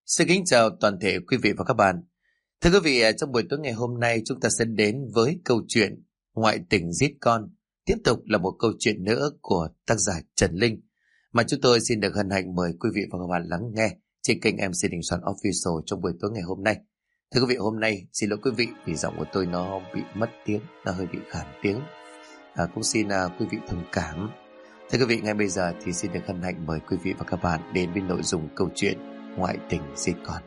Xin kính chào toàn thể quý vị và các bạn. Thưa quý vị, trong buổi tối ngày hôm nay chúng ta sẽ đến với câu chuyện Ngoại tình giết con. Tiếp tục là một câu chuyện nữa của tác giả Trần Linh mà chúng tôi xin được hân hạnh mời quý vị và các bạn lắng nghe trên kênh MC Đình Soạn Official trong buổi tối ngày hôm nay. Thưa quý vị, hôm nay xin lỗi quý vị vì giọng của tôi nó bị mất tiếng, nó hơi bị khản tiếng. Cũng xin quý vị thông cảm. Thưa quý vị, ngay bây giờ thì xin được hân hạnh mời quý vị và các bạn đến với nội dung câu chuyện Ngoại tình giết con.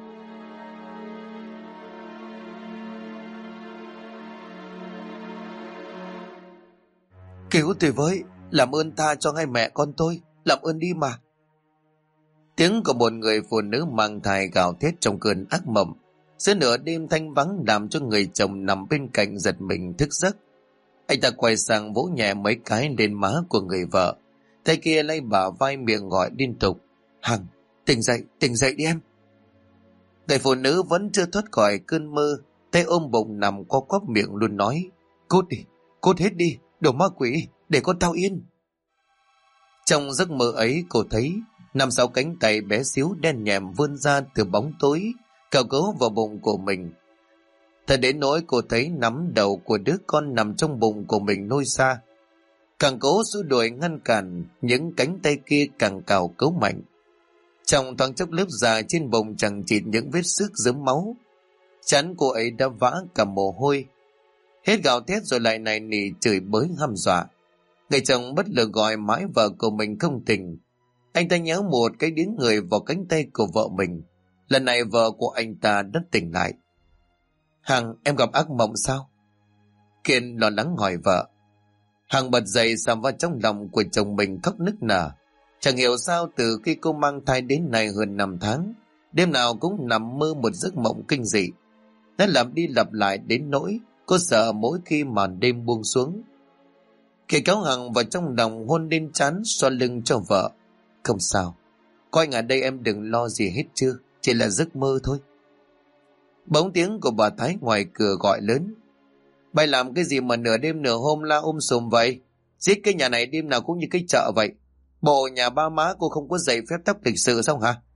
Cứu tôi với, làm ơn tha cho ngay mẹ con tôi, làm ơn đi mà. Tiếng của một người phụ nữ mang thai gào thét trong cơn ác mộng. Giữa nửa đêm thanh vắng làm cho người chồng nằm bên cạnh giật mình thức giấc. Anh ta quay sang vỗ nhẹ mấy cái lên má của người vợ. Tay kia lấy bả vai miệng gọi liên tục: Hằng, tỉnh dậy đi em. Người phụ nữ vẫn chưa thoát khỏi cơn mơ, tay ôm bụng nằm co quắp miệng luôn nói: Cút đi, cút hết đi, đồ ma quỷ, để con tao yên. Trong giấc mơ ấy cô thấy nằm sau cánh tay bé xíu đen nhẹm vươn ra từ bóng tối, cào cấu vào bụng của mình. Thật đến nỗi cô thấy nắm đầu của đứa con nằm trong bụng của mình lôi xa. Càng cố xua đuổi ngăn cản, những cánh tay kia càng cào cấu mạnh. Trong thoáng chốc lớp da trên bụng chẳng chịt những vết xước dớm máu. Trán cô ấy đã vã cả mồ hôi. Hết gào thét rồi lại nài nỉ chửi bới hăm dọa. Người chồng bất lực gọi mãi vợ của mình không tỉnh. Anh ta nhéo một cái điếng người vào cánh tay của vợ mình. Lần này vợ của anh ta đã tỉnh lại. Hằng, em gặp ác mộng sao? Kiên lo lắng hỏi vợ. Hằng bật dậy xàm vào trong lòng của chồng mình khóc nức nở. Chẳng hiểu sao từ khi cô mang thai đến nay hơn 5 tháng, đêm nào cũng nằm mơ một giấc mộng kinh dị. Nó lặp đi lặp lại đến nỗi cô sợ mỗi khi màn đêm buông xuống. Kiệt kéo Hằng vào trong lòng hôn lên trán xoa lưng cho vợ. Không sao, có anh ở đây em đừng lo gì hết chưa, chỉ là giấc mơ thôi. Bỗng tiếng của bà Thái ngoài cửa gọi lớn: Bay làm cái gì mà nửa đêm nửa hôm la sùm vậy? Giết cái nhà này đêm nào cũng như cái chợ vậy. Bộ nhà ba má cô không có giày phép tắc lịch sự sao hả?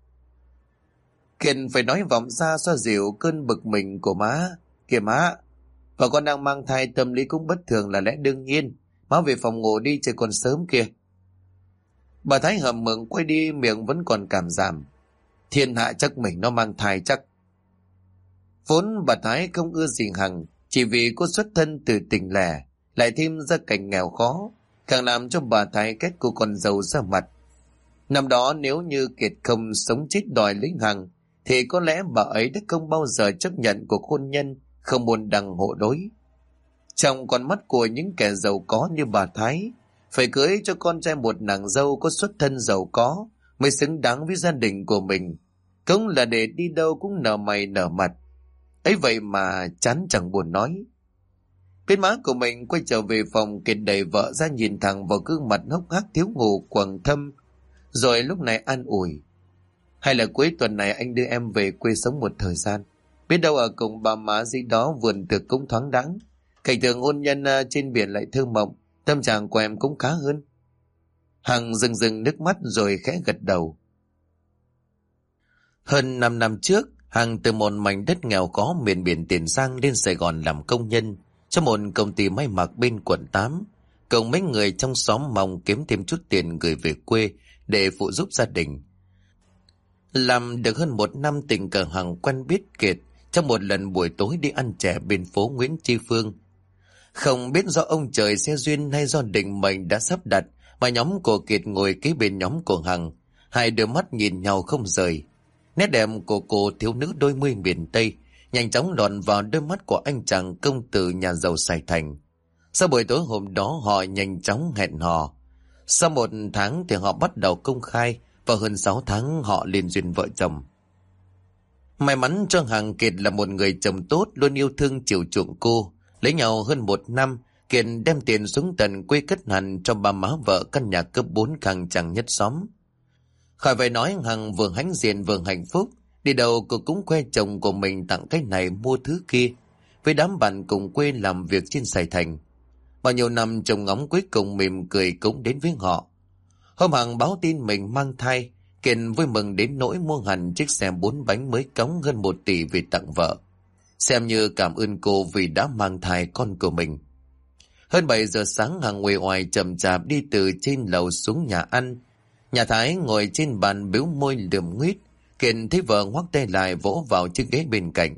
Kiên phải nói vọng ra xoa dịu cơn bực mình của má. Kìa má, và con đang mang thai, tâm lý cũng bất thường là lẽ đương nhiên. Má về phòng ngủ đi, trời còn sớm kìa. Bà Thái hầm mừng quay đi, miệng vẫn còn cảm giảm. Thiên hạ chắc mình nó mang thai chắc. Vốn bà Thái không ưa gì Hằng, chỉ vì cô xuất thân từ tỉnh lẻ, lại thêm gia cảnh nghèo khó, càng làm cho bà Thái ghét cô con dâu ra mặt. Năm đó nếu như Kiệt không sống chết đòi lấy Hằng, thì có lẽ bà ấy đã không bao giờ chấp nhận cuộc hôn nhân không môn đăng hộ đối. Trong con mắt của những kẻ giàu có như bà Thái, phải cưới cho con trai một nàng dâu có xuất thân giàu có mới xứng đáng với gia đình của mình, cũng là để đi đâu cũng nở mày nở mặt. Ấy vậy mà chán chẳng buồn nói. Bên má của mình quay trở về phòng, Kiệt đẩy vợ ra nhìn thẳng vào gương mặt hốc hác thiếu ngủ quầng thâm, rồi lúc này an ủi: Hay là cuối tuần này anh đưa em về quê sống một thời gian, biết đâu ở cùng bà má gì đó vườn tược cũng thoáng đãng, cảnh tượng hôn nhân trên biển lại thơ mộng, tâm trạng của em cũng khá hơn. Hằng rưng nước mắt rồi khẽ gật đầu. Hơn 5 năm trước, Hằng từ một mảnh đất nghèo khó miền biển Tiền Giang lên Sài Gòn làm công nhân cho một công ty may mặc bên quận 8. Cùng mấy người trong xóm mong kiếm thêm chút tiền gửi về quê để phụ giúp gia đình. Làm được hơn 1 năm, tình cờ Hằng quen biết Kiệt trong một lần buổi tối đi ăn chè bên phố Nguyễn Tri Phương. Không biết do ông trời xe duyên hay do định mệnh đã sắp đặt mà nhóm của Kiệt ngồi kế bên nhóm của Hằng, hai đôi mắt nhìn nhau không rời. Nét đẹp của cô thiếu nữ đôi mươi miền Tây nhanh chóng lọt vào đôi mắt của anh chàng công tử nhà giàu Sài Thành. Sau buổi tối hôm đó họ nhanh chóng hẹn hò. Sau 1 tháng thì họ bắt đầu công khai, và hơn 6 tháng họ liên duyên vợ chồng. May mắn cho Hằng, Kiệt là một người chồng tốt, luôn yêu thương chiều chuộng cô. Lấy nhau hơn 1 năm, Kiệt đem tiền xuống tận quê cất hẳn cho ba má vợ căn nhà cấp 4 khang trang nhất xóm. Khỏi phải nói, Hằng vừa hãnh diện vừa hạnh phúc, đi đâu cô cũng khoe chồng của mình tặng cái này mua thứ kia với đám bạn cùng quê làm việc trên Sài Thành. Bao nhiêu năm chồng ngóng cuối cùng mỉm cười cũng đến với họ. Hôm Hằng báo tin mình mang thai Kiệt vui mừng đến nỗi mua hẳn chiếc xe 4 bánh mới cống hơn 1 tỷ về tặng vợ, xem như cảm ơn cô vì đã mang thai con của mình. Hơn 7 giờ sáng, Hằng uể oải chậm chạp đi từ trên lầu xuống nhà ăn. Nhà Thái ngồi trên bàn bĩu môi lườm nguyết. Kiệt thấy vợ ngoắc tay lại vỗ vào chiếc ghế bên cạnh.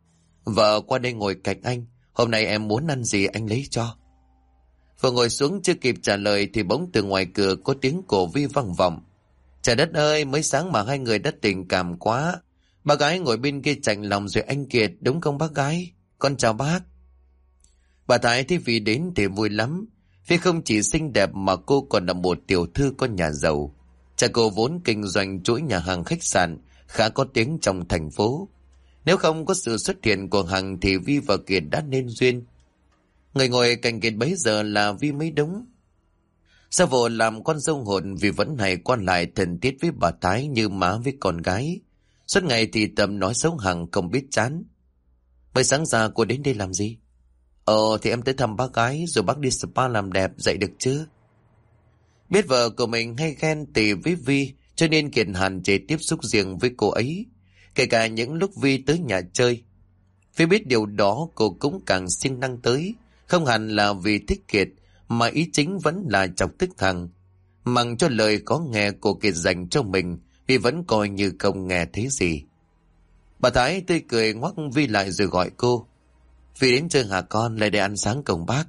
Vợ qua đây ngồi cạnh anh, hôm nay em muốn ăn gì anh lấy cho. Vừa ngồi xuống chưa kịp trả lời thì bỗng từ ngoài cửa có tiếng của Vi vang vọng. Trời đất ơi, mới sáng mà hai người đã tình cảm quá. Bác gái ngồi bên kia chạnh lòng rồi anh Kiệt, đúng không bác gái? Con chào bác. Bà Thái thấy Vi đến thì vui lắm. Vi không chỉ xinh đẹp mà cô còn là một tiểu thư con nhà giàu. Cha cô vốn kinh doanh chuỗi nhà hàng khách sạn khá có tiếng trong thành phố. Nếu không có sự xuất hiện của Hằng thì Vi và Kiệt đã nên duyên. Người ngồi cạnh Kiệt bấy giờ là Vi mới đúng. Sao vợ làm con dâu hồn vì vẫn hay quan lại thân thiết với bà Thái như má với con gái. Suốt ngày thì tầm nói xấu Hằng không biết chán. Mới sáng ra cô đến đây làm gì? Thì em tới thăm bác gái rồi bác đi spa làm đẹp dậy được chứ? Biết vợ của mình hay ghen tị với Vi cho nên Kiệt hạn chế tiếp xúc riêng với cô ấy. Kể cả những lúc Vi tới nhà chơi. Vi biết điều đó cô cũng càng siêng năng tới. Không hẳn là vì thích Kiệt mà ý chính vẫn là chọc tức Hằng. Mặc cho lời có nghe của Kiệt dành cho mình Vi vẫn coi như không nghe thấy gì. Bà Thái tươi cười ngoắc Vi lại rồi gọi cô. Vi đến chơi hả con, lại để ăn sáng cùng bác.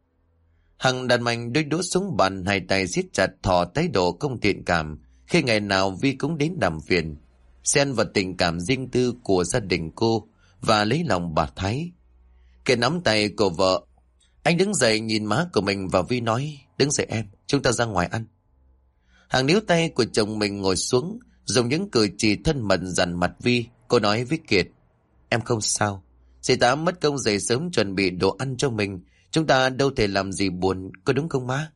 Hằng đặt mạnh đôi đũa xuống bàn, hai tay siết chặt thò thái độ không thiện cảm khi ngày nào Vi cũng đến làm phiền, xen vào tình cảm riêng tư của gia đình cô và lấy lòng bà Thái. Kiệt nắm tay của vợ. Anh đứng dậy nhìn má của mình và Vi nói, đứng dậy em, chúng ta ra ngoài ăn. Hằng níu tay của chồng mình ngồi xuống, dùng những cử chỉ thân mật dằn mặt Vi. Cô nói với Kiệt, em không sao. Dì Tám mất công dậy sớm chuẩn bị đồ ăn cho mình. Chúng ta đâu thể làm gì buồn, có đúng không má?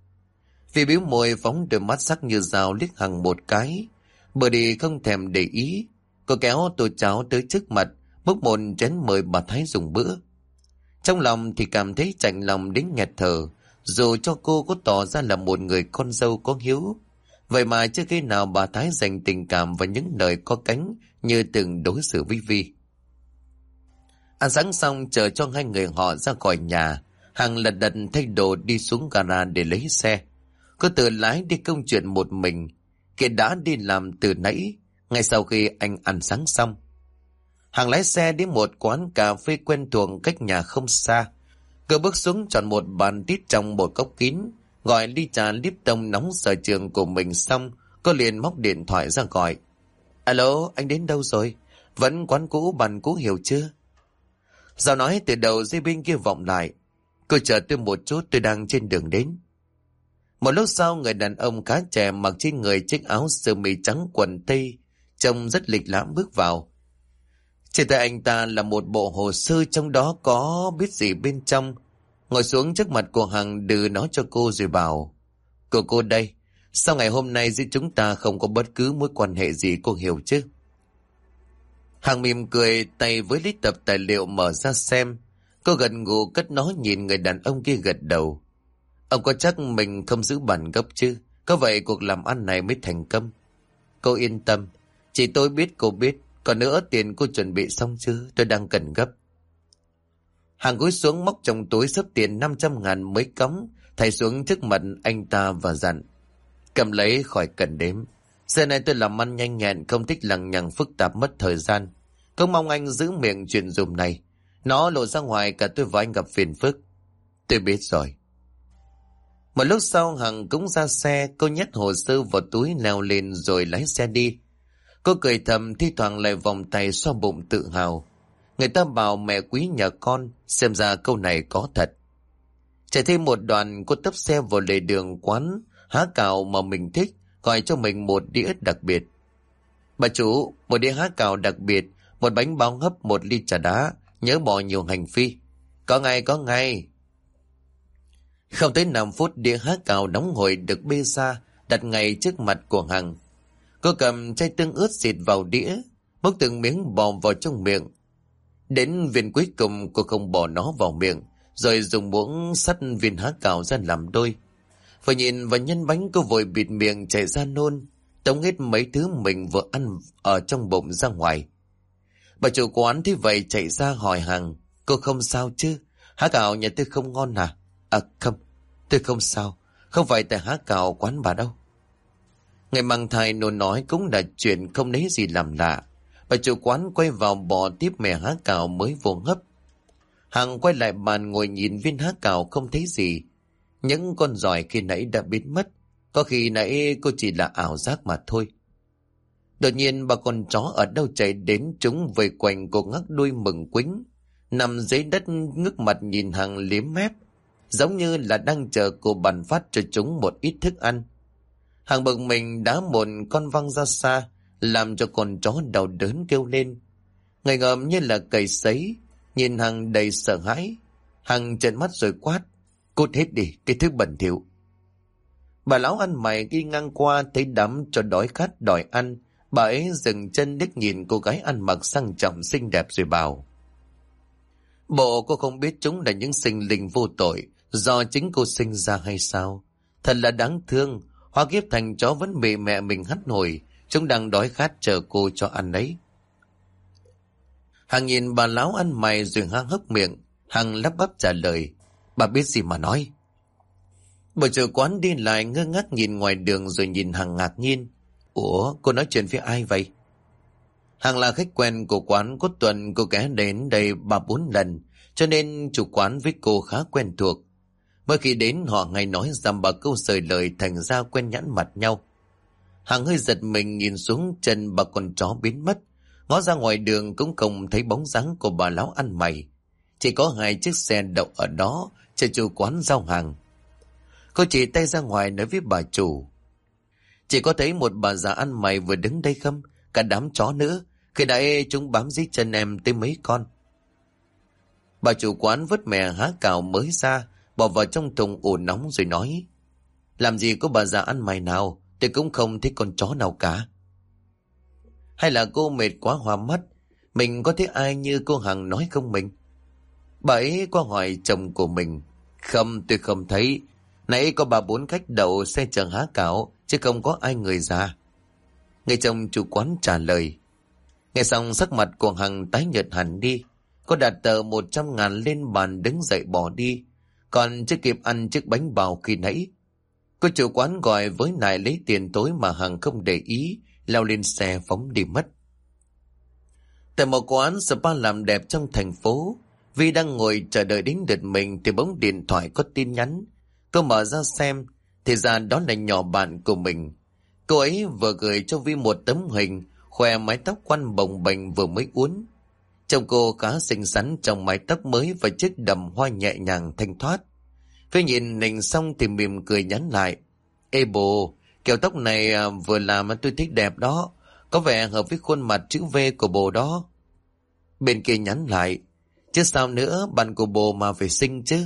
Vi bĩu môi phóng đôi mắt sắc như dao liếc Hằng một cái. Bờ đi không thèm để ý. Cô kéo tô cháo tới trước mặt, múc một chén mời bà Thái dùng bữa. Trong lòng thì cảm thấy chạnh lòng đến nghẹt thở. Dù cho cô có tỏ ra là một người con dâu có hiếu, vậy mà chưa khi nào bà Thái dành tình cảm và những lời có cánh như từng đối xử với Vi. Ăn sáng xong chờ cho hai người họ ra khỏi nhà, Hằng lật đật thay đồ đi xuống gara để lấy xe. Cô tự lái đi công chuyện một mình. Kiệt đã đi làm từ nãy, ngay sau khi anh ăn sáng xong. Hằng lái xe đến một quán cà phê quen thuộc cách nhà không xa. Cô bước xuống chọn một bàn tít trong một cốc kín, gọi ly trà Lipton nóng sở trường của mình xong, cô liền móc điện thoại ra gọi. Alo, anh đến đâu rồi? Vẫn quán cũ bàn cũ hiểu chưa? Giọng nói từ đầu dây bên kia vọng lại. Cô chờ tôi một chút, tôi đang trên đường đến. Một lúc sau, người đàn ông khá trẻ mặc trên người chiếc áo sơ mi trắng quần tây, trông rất lịch lãm bước vào. Trên tay anh ta là một bộ hồ sơ, trong đó có biết gì bên trong. Ngồi xuống trước mặt của Hằng đưa nó cho cô rồi bảo, cô đây, sau ngày hôm nay giữa chúng ta không có bất cứ mối quan hệ gì, cô hiểu chứ? Hằng mỉm cười, tay với list tập tài liệu mở ra xem. Cô gật gù cất nó nhìn người đàn ông kia gật đầu. Ông có chắc mình không giữ bản gấp chứ? Có vậy cuộc làm ăn này mới thành công. Cô yên tâm, chỉ tôi biết cô biết. Còn nữa, tiền cô chuẩn bị xong chưa? Tôi đang cần gấp. Hằng cúi xuống móc trong túi xấp tiền 500.000 mới cống, thảy xuống trước mặt anh ta và dặn. Cầm lấy khỏi cần đếm. Giờ này tôi làm ăn nhanh nhẹn, không thích lằng nhằng phức tạp mất thời gian. Không mong anh giữ miệng chuyện dùm này. Nó lộ ra ngoài cả tôi và anh gặp phiền phức. Tôi biết rồi. Một lúc sau Hằng cũng ra xe, cô nhét hồ sơ vào túi leo lên rồi lái xe đi. Cô cười thầm, thi thoảng lại vòng tay xoa bụng tự hào. Người ta bảo mẹ quý nhà con, xem ra câu này có thật. Chạy thêm một đoạn, cô tấp xe vào lề đường quán há cào mà mình thích, gọi cho mình một đĩa đặc biệt. Bà chủ, một đĩa há cào đặc biệt, một bánh bao hấp, một ly trà đá, nhớ bỏ nhiều hành phi. Có ngay. Không tới 5 phút, đĩa há cào nóng hổi được bê ra, đặt ngay trước mặt của Hằng. Cô cầm chai tương ướt xịt vào đĩa, múc từng miếng bò vào trong miệng. Đến viên cuối cùng cô không bỏ nó vào miệng, rồi dùng muỗng sắt viên há cào ra làm đôi. Vừa nhìn và nhân bánh cô vội bịt miệng chảy ra nôn. tống hết mấy thứ mình vừa ăn ở trong bụng ra ngoài. Bà chủ quán thế vậy chạy ra hỏi Hằng: cô không sao chứ? Há cào nhà tôi không ngon à? À không, tôi không sao. Không phải tại há cào quán bà đâu. Ngày mang thai nôn nói cũng là chuyện không lấy gì làm lạ. Bà chủ quán quay vào bò tiếp mẹ há cào mới vô hấp. Hằng quay lại bàn ngồi nhìn viên há cào không thấy gì. Những con giỏi khi nãy đã biến mất. Có khi nãy cô chỉ là ảo giác mà thôi. Đột nhiên ba con chó ở đâu chạy đến, chúng vây quanh cô ngắc đuôi mừng quính, nằm dưới đất ngước mặt nhìn Hằng liếm mép, giống như là đang chờ cô bàn phát cho chúng một ít thức ăn. Hằng bực mình đá một con văng ra xa, làm cho con chó đau đớn kêu lên. Ngây ngợm như là cầy sấy, nhìn Hằng đầy sợ hãi. Hằng trợn mắt rồi quát: cút hết đi, cái thứ bẩn thỉu. Bà lão ăn mày đi ngang qua thấy đám cho đói khát đòi ăn. Bà ấy dừng chân liếc nhìn cô gái ăn mặc sang trọng xinh đẹp rồi bảo: bộ cô không biết chúng là những sinh linh vô tội do chính cô sinh ra hay sao? Thật là đáng thương, hóa kiếp thành chó vẫn bị mẹ mình hắt hủi. Chúng đang đói khát chờ cô cho ăn đấy. Hằng nhìn bà lão ăn mày rồi há hốc miệng. Hằng lắp bắp trả lời: bà biết gì mà nói? Bà chủ quán đi lại ngơ ngác nhìn ngoài đường rồi nhìn Hằng ngạc nhiên. Ủa, cô nói chuyện với ai vậy? Hằng là khách quen của quán, có tuần cô ghé đến đây 3-4 lần, cho nên chủ quán với cô khá quen thuộc. Mỗi khi đến họ hay nói dăm ba câu sời lời, thành ra quen nhãn mặt nhau. Hằng hơi giật mình nhìn xuống chân bà con chó biến mất. Ngó ra ngoài đường cũng không thấy bóng dáng của bà lão ăn mày. Chỉ có 2 chiếc xe đậu ở đó chờ chủ quán giao hàng. Cô chỉ tay ra ngoài nói với bà chủ: chỉ có thấy một bà già ăn mày vừa đứng đây không? Cả đám chó nữa. Khi nãy chúng bám dưới chân em tới mấy con. Bà chủ quán vớt mè há cào mới ra, bỏ vào trong thùng ủ nóng rồi nói: làm gì có bà già ăn mày nào, tôi cũng không thấy con chó nào cả. Hay là cô mệt quá hoa mắt? Mình có thấy ai như cô Hằng nói không mình? Bà ấy qua hỏi chồng của mình: không, tôi không thấy. Nãy có 3-4 khách đậu xe chở há cảo, chứ không có ai người già. Người chồng chủ quán trả lời. Nghe xong sắc mặt của Hằng tái nhợt hẳn đi. Cô đặt tờ 100.000 lên bàn đứng dậy bỏ đi. Còn chưa kịp ăn chiếc bánh bào khi nãy, cô chủ quán gọi với lại lấy tiền tối mà Hằng không để ý, leo lên xe phóng đi mất. Tại một quán spa làm đẹp trong thành phố, Vi đang ngồi chờ đợi đến lượt mình thì bỗng điện thoại có tin nhắn. Cô mở ra xem, thì ra đó là nhỏ bạn của mình. Cô ấy vừa gửi cho Vi một tấm hình khoe mái tóc quăn bồng bềnh vừa mới uốn. Trông cô khá xinh xắn trong mái tóc mới và chiếc đầm hoa nhẹ nhàng thanh thoát. Vi nhìn hình xong thì mỉm cười nhắn lại: ê bồ, kiểu tóc này vừa làm tôi thích đẹp đó, có vẻ hợp với khuôn mặt chữ V của bồ đó. Bên kia nhắn lại: chứ sao nữa, bạn của bồ mà phải xinh chứ.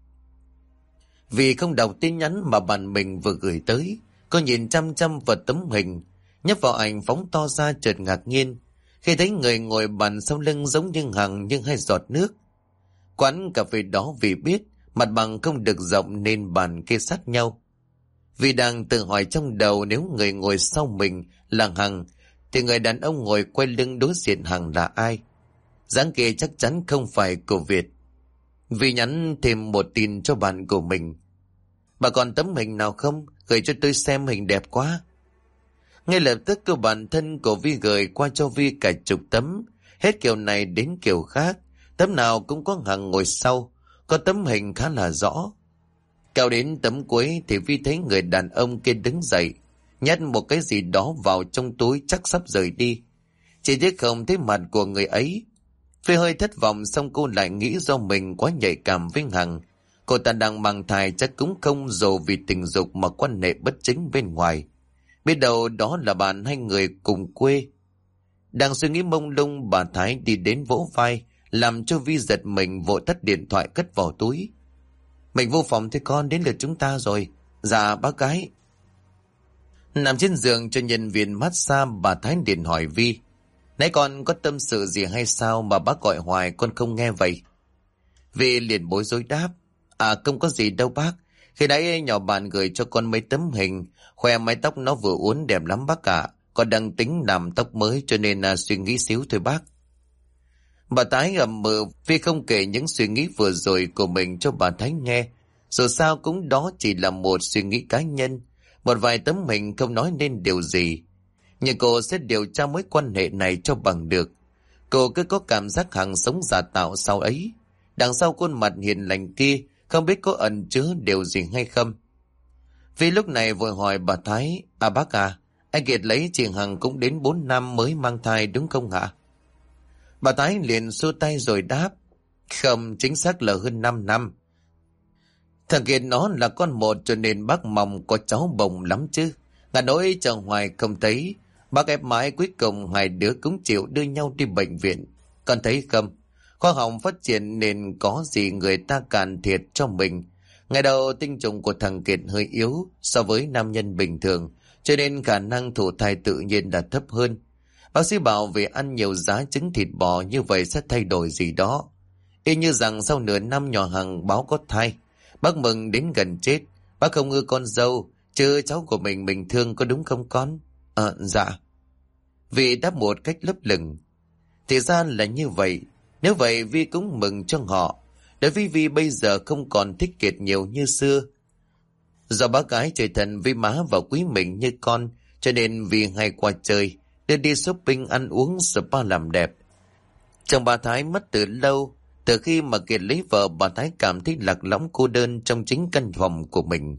Vì không đọc tin nhắn mà bạn mình vừa gửi tới, cô nhìn chăm chăm vào tấm hình, nhấp vào ảnh phóng to ra chợt ngạc nhiên khi thấy người ngồi bàn sau lưng giống như Hằng nhưng hai giọt nước. Quán cà phê đó vì biết mặt bằng không được rộng nên bàn kê sát nhau. Vì đang tự hỏi trong đầu nếu người ngồi sau mình là Hằng thì người đàn ông ngồi quay lưng đối diện Hằng là ai. Dáng kia chắc chắn không phải của Việt. Vì nhắn thêm một tin cho bạn của mình: bà còn tấm hình nào không? Gửi cho tôi xem, hình đẹp quá. Ngay lập tức cô bạn thân của Vi gửi qua cho Vi cả chục tấm, hết kiểu này đến kiểu khác, tấm nào cũng có Hằng ngồi sau, có tấm hình khá là rõ. Kéo đến tấm cuối thì Vi thấy người đàn ông kia đứng dậy, nhét một cái gì đó vào trong túi chắc sắp rời đi. Chỉ tiếc không thấy mặt của người ấy. Vi hơi thất vọng, xong cô lại nghĩ do mình quá nhạy cảm với Hằng. Cô ta đang mang thai chắc cũng không dồ vì tình dục mà quan hệ bất chính bên ngoài. Biết đâu đó là bạn hai người cùng quê. Đang suy nghĩ mông lung, bà Thái đi đến vỗ vai, làm cho Vi giật mình, vội tắt điện thoại cất vào túi. Mình vô phòng thôi con, đến lượt chúng ta rồi. Dạ bác gái. Nằm trên giường cho nhân viên massage, bà Thái điện hỏi Vi: nãy con có tâm sự gì hay sao mà bác gọi hoài con không nghe vậy? Vi liền bối rối đáp: à không có gì đâu bác, Khi nãy nhỏ bạn gửi cho con mấy tấm hình, khoe mái tóc nó vừa uốn đẹp lắm bác ạ. Con đang tính làm tóc mới cho nên suy nghĩ xíu thôi bác. Bà Thái ậm ừ vì không kể những suy nghĩ vừa rồi của mình cho bà Thái nghe. Dù sao cũng đó chỉ là một suy nghĩ cá nhân, một vài tấm hình không nói nên điều gì. Nhưng cô sẽ điều tra mối quan hệ này cho bằng được. Cô cứ có cảm giác hàng sống giả tạo sau ấy. Đằng sau khuôn mặt hiền lành kia không biết có ẩn chứa điều gì hay không. Vì lúc này vội hỏi bà Thái: À bác à, anh Kiệt lấy chị Hằng cũng đến 4 năm mới mang thai đúng không hả? Bà Thái liền xua tay rồi đáp: Không, chính xác là hơn 5 năm. Thằng Kiệt nó là con một cho nên bác mong có cháu bồng lắm chứ. Ngà nỗi chờ hoài không thấy. Bác ép mãi cuối cùng hai đứa cũng chịu đưa nhau đi bệnh viện. Con thấy không? Khoa học phát triển nên có gì người ta càn thiệt cho mình. Ngày đầu tinh trùng của thằng Kiệt hơi yếu so với nam nhân bình thường, cho nên khả năng thụ thai tự nhiên đã thấp hơn. Bác sĩ bảo vì ăn nhiều giá trứng thịt bò như vậy sẽ thay đổi gì đó. Y như rằng sau nửa năm nhỏ Hằng báo có thai. Bác mừng đến gần chết. Bác không ưa con dâu, chứ cháu của mình thương có đúng không con? Dạ. Vị đáp một cách lấp lửng. Thì ra là như vậy. Nếu vậy Vi cũng mừng cho họ. Đối với Vi bây giờ không còn thích Kiệt nhiều như xưa. Do bác gái trời thần Vi má và quý mình như con, cho nên Vi hay qua chơi, đưa đi shopping, ăn uống, spa làm đẹp. Chồng bà Thái mất từ lâu. Từ khi mà Kiệt lấy vợ, bà Thái cảm thấy lạc lõng cô đơn trong chính căn phòng của mình.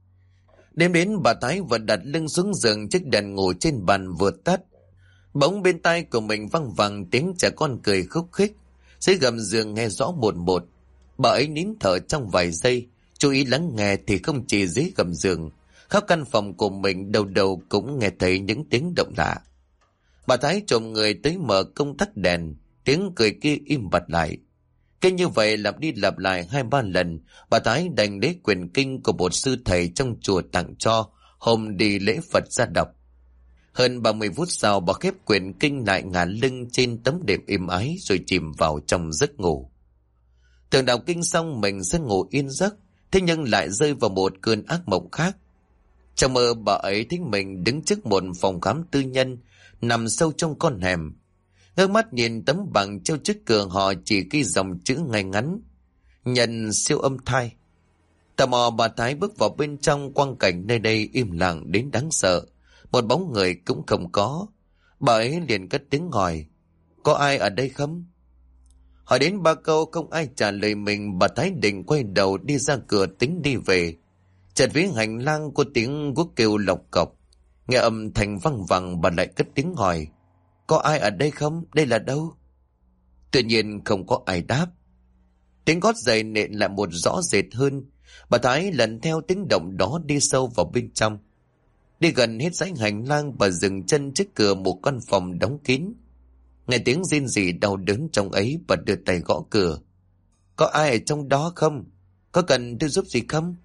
Đêm đến bà Thái vẫn đặt lưng xuống giường, chiếc đèn ngủ trên bàn vừa tắt. Bỗng bên tai của mình văng vẳng tiếng trẻ con cười khúc khích. Dưới gầm giường nghe rõ một một. Bà ấy nín thở trong vài giây, chú ý lắng nghe thì không chỉ dưới gầm giường, khắp căn phòng của mình đầu đầu cũng nghe thấy những tiếng động lạ. Bà Thái trồm người tới mở công tắc đèn, tiếng cười kia im bặt lại. Cứ như vậy lặp đi lặp lại 2-3 lần, bà Thái đành lấy quyển kinh của một sư thầy trong chùa tặng cho hôm đi lễ Phật ra đọc. Hơn 30 phút sau, bà khép quyển kinh lại, ngả lưng trên tấm đệm êm ái rồi chìm vào trong giấc ngủ. Tưởng đọc kinh xong mình sẽ ngủ yên giấc, thế nhưng lại rơi vào một cơn ác mộng khác. Trong mơ bà ấy thấy mình đứng trước một phòng khám tư nhân nằm sâu trong con hẻm. Ngước mắt nhìn tấm bảng treo trước cửa họ chỉ ghi dòng chữ ngay ngắn: nhận siêu âm thai. Tò mò bà Thái bước vào bên trong, quang cảnh nơi đây im lặng đến đáng sợ. Một bóng người cũng không có. Bà ấy liền cất tiếng hỏi: Có ai ở đây không? Hỏi đến 3 câu không ai trả lời mình, bà Thái định quay đầu đi ra cửa tính đi về. Chợt phía hành lang có tiếng guốc kêu lộc cọc. Nghe âm thanh văng vẳng, bà lại cất tiếng hỏi: Có ai ở đây không? Đây là đâu? Tuy nhiên không có ai đáp. Tiếng gót giày nện lại một rõ rệt hơn. Bà Thái lần theo tiếng động đó đi sâu vào bên trong. Đi gần hết dãy hành lang, bà dừng chân trước cửa một căn phòng đóng kín. Nghe tiếng rên rỉ đau đớn trong ấy, bà đưa tay gõ cửa. Có ai ở trong đó không? Có cần tôi giúp gì không?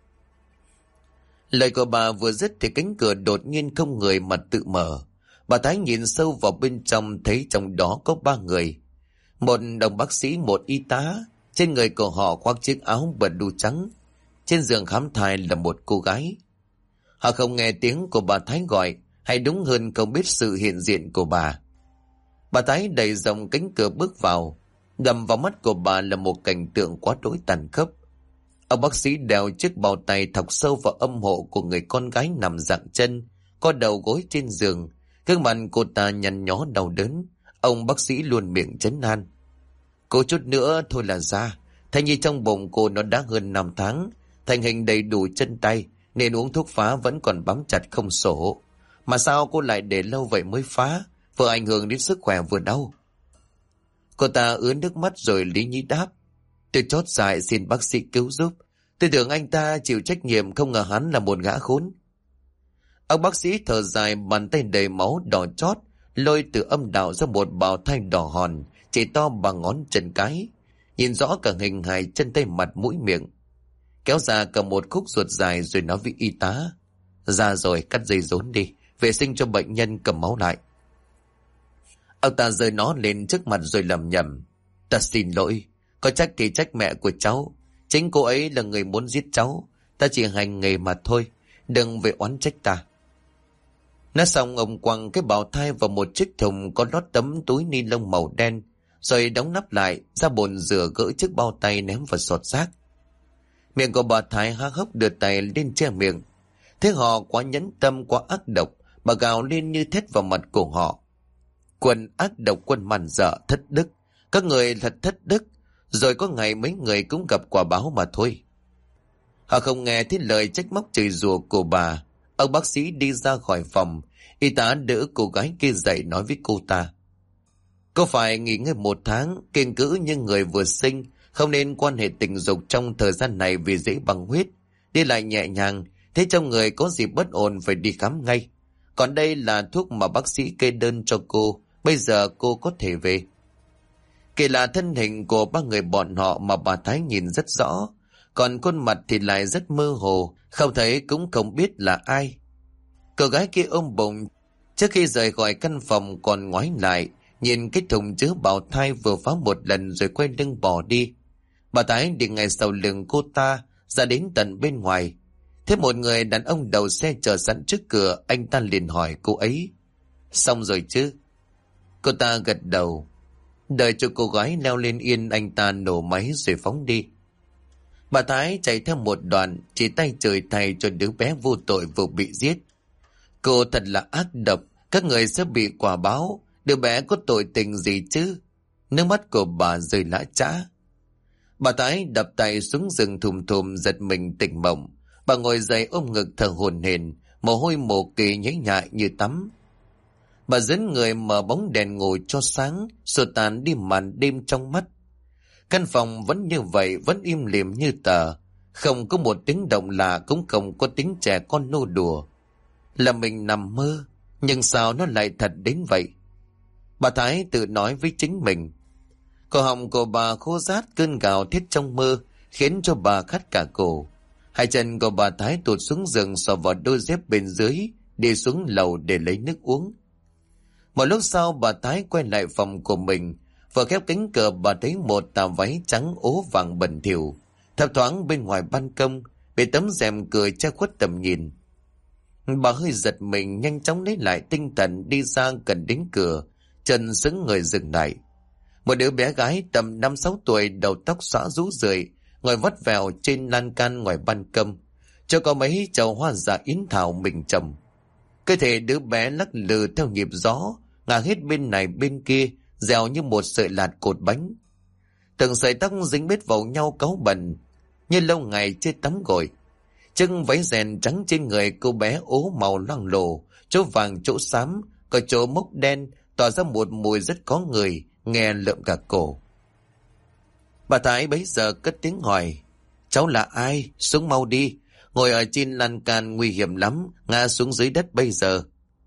Lời của bà vừa dứt thì cánh cửa đột nhiên không người mà tự mở. Bà Thái nhìn sâu vào bên trong, thấy trong đó có 3 người. Một đồng bác sĩ, một y tá. Trên người của họ khoác chiếc áo bờ đu trắng. Trên giường khám thai là một cô gái. Họ không nghe tiếng của bà Thái gọi, hay đúng hơn không biết sự hiện diện của bà. Bà Thái đẩy rộng cánh cửa bước vào. Đầm vào mắt của bà là một cảnh tượng quá đỗi tàn khốc. Ông bác sĩ đeo chiếc bao tay thọc sâu vào âm hộ của người con gái nằm dạng chân, có đầu gối trên giường. Gương mặt cô ta nhăn nhó đau đớn. Ông bác sĩ luôn miệng trấn an: Cô chút nữa thôi là ra. Thai nhi trong bụng cô nó đã hơn 5 tháng, thành hình đầy đủ chân tay, nên uống thuốc phá vẫn còn bám chặt không sổ. Mà sao cô lại để lâu vậy mới phá? Vừa ảnh hưởng đến sức khỏe vừa đau. Cô ta ứa nước mắt rồi lý nhí đáp: Tôi chót dại xin bác sĩ cứu giúp. Tôi tưởng anh ta chịu trách nhiệm, không ngờ hắn là một gã khốn. Ông bác sĩ thở dài, bàn tay đầy máu đỏ chót lôi từ âm đạo ra một bào thai đỏ hòn, chỉ to bằng ngón chân cái, nhìn rõ cả hình hài chân tay mặt mũi miệng. Kéo ra cả một khúc ruột dài rồi nói với y tá: Ra rồi, cắt dây rốn đi, vệ sinh cho bệnh nhân, cầm máu lại. Ông ta giơ nó lên trước mặt rồi lẩm nhẩm: Ta xin lỗi, có trách thì trách mẹ của cháu. Chính cô ấy là người muốn giết cháu, Ta chỉ hành nghề mà thôi, đừng về oán trách ta. Nói xong ông quăng cái bào thai vào một chiếc thùng có lót tấm túi ni lông màu đen, rồi đóng nắp lại, ra bồn rửa gỡ chiếc bao tay ném vào sọt rác. Miệng của bà Thái há hốc đưa tay lên che miệng. Thế họ quá nhẫn tâm, quá ác độc, bà gào lên như thét vào mặt của họ. Quân ác độc, quân màn dở, thất đức. Các người thật thất đức, rồi có ngày mấy người cũng gặp quả báo mà thôi. Họ không nghe thấy lời trách móc chửi rủa của bà. Ông bác sĩ đi ra khỏi phòng, y tá đỡ cô gái kia dậy nói với cô ta. Cô phải nghỉ ngơi 1 tháng, kiêng cữ như người vừa sinh, không nên quan hệ tình dục trong thời gian này vì dễ băng huyết. Đi lại nhẹ nhàng, thế trong người có gì bất ổn phải đi khám ngay. Còn đây là thuốc mà bác sĩ kê đơn cho cô, bây giờ cô có thể về. Kể là thân hình của 3 người bọn họ mà bà Thái nhìn rất rõ, còn khuôn mặt thì lại rất mơ hồ, không thấy cũng không biết là ai. Cô gái kia ôm bụng, trước khi rời khỏi căn phòng còn ngoái lại, nhìn cái thùng chứa bào thai vừa phá một lần rồi quay lưng bỏ đi. Bà Thái đi ngay sau lưng cô ta, ra đến tận bên ngoài. Thế một người đàn ông đầu xe chờ sẵn trước cửa, anh ta liền hỏi cô ấy. Xong rồi chứ? Cô ta gật đầu. Đợi cho cô gái leo lên yên, anh ta nổ máy rồi phóng đi. Bà Thái chạy theo một đoạn, chỉ tay chửi thầy cho đứa bé vô tội vừa bị giết. Cô thật là ác độc, các người sẽ bị quả báo. Đứa bé có tội tình gì chứ? Nước mắt của bà rơi lã chã. Bà Thái đập tay xuống giường thùm thùm, giật mình tỉnh mộng. Bà ngồi dậy ôm ngực thở hổn hển, mồ hôi mồ kê nhễ nhại như tắm. Bà dẫn người mở bóng đèn ngồi cho sáng, xua tan đi màn đêm trong mắt. Căn phòng vẫn như vậy, vẫn im lìm như tờ. Không có một tiếng động lạ, cũng không có tiếng trẻ con nô đùa. Là mình nằm mơ, nhưng sao nó lại thật đến vậy? Bà Thái tự nói với chính mình. Cổ họng của bà khô rát, cơn gào thét trong mơ khiến cho bà khát cả cổ. Hai chân của bà Thái tụt xuống giường, xỏ vào đôi dép bên dưới, đi xuống lầu để lấy nước uống. Một lúc sau bà Thái quay lại phòng của mình. Vừa khép cánh cửa, bà thấy một tà váy trắng ố vàng bẩn thỉu thấp thoáng bên ngoài ban công, bị tấm rèm cười che khuất tầm nhìn. Bà hơi giật mình, nhanh chóng lấy lại tinh thần, đi ra gần đến cửa, chân sững người dừng lại. Một đứa bé gái tầm 5-6 tuổi, đầu tóc xõa rũ rượi, ngồi vắt vẻo trên lan can ngoài ban công, cho có mấy chậu hoa dạ yến thảo mình trồng. Cơ thể đứa bé lắc lư theo nhịp gió, ngả hết bên này bên kia, dẻo như một sợi lạt cột bánh. Từng sợi tóc dính bết vào nhau cáu bẩn, như lâu ngày chưa tắm gội. Chân váy rèn trắng trên người cô bé ố màu loang lổ, chỗ vàng chỗ xám, có chỗ mốc đen, tỏa ra một mùi rất có người, nghe lợm cả cổ. Bà Thái bấy giờ cất tiếng hỏi. Cháu là ai? Xuống mau đi. Ngồi ở trên lan can nguy hiểm lắm, ngã xuống dưới đất bây giờ.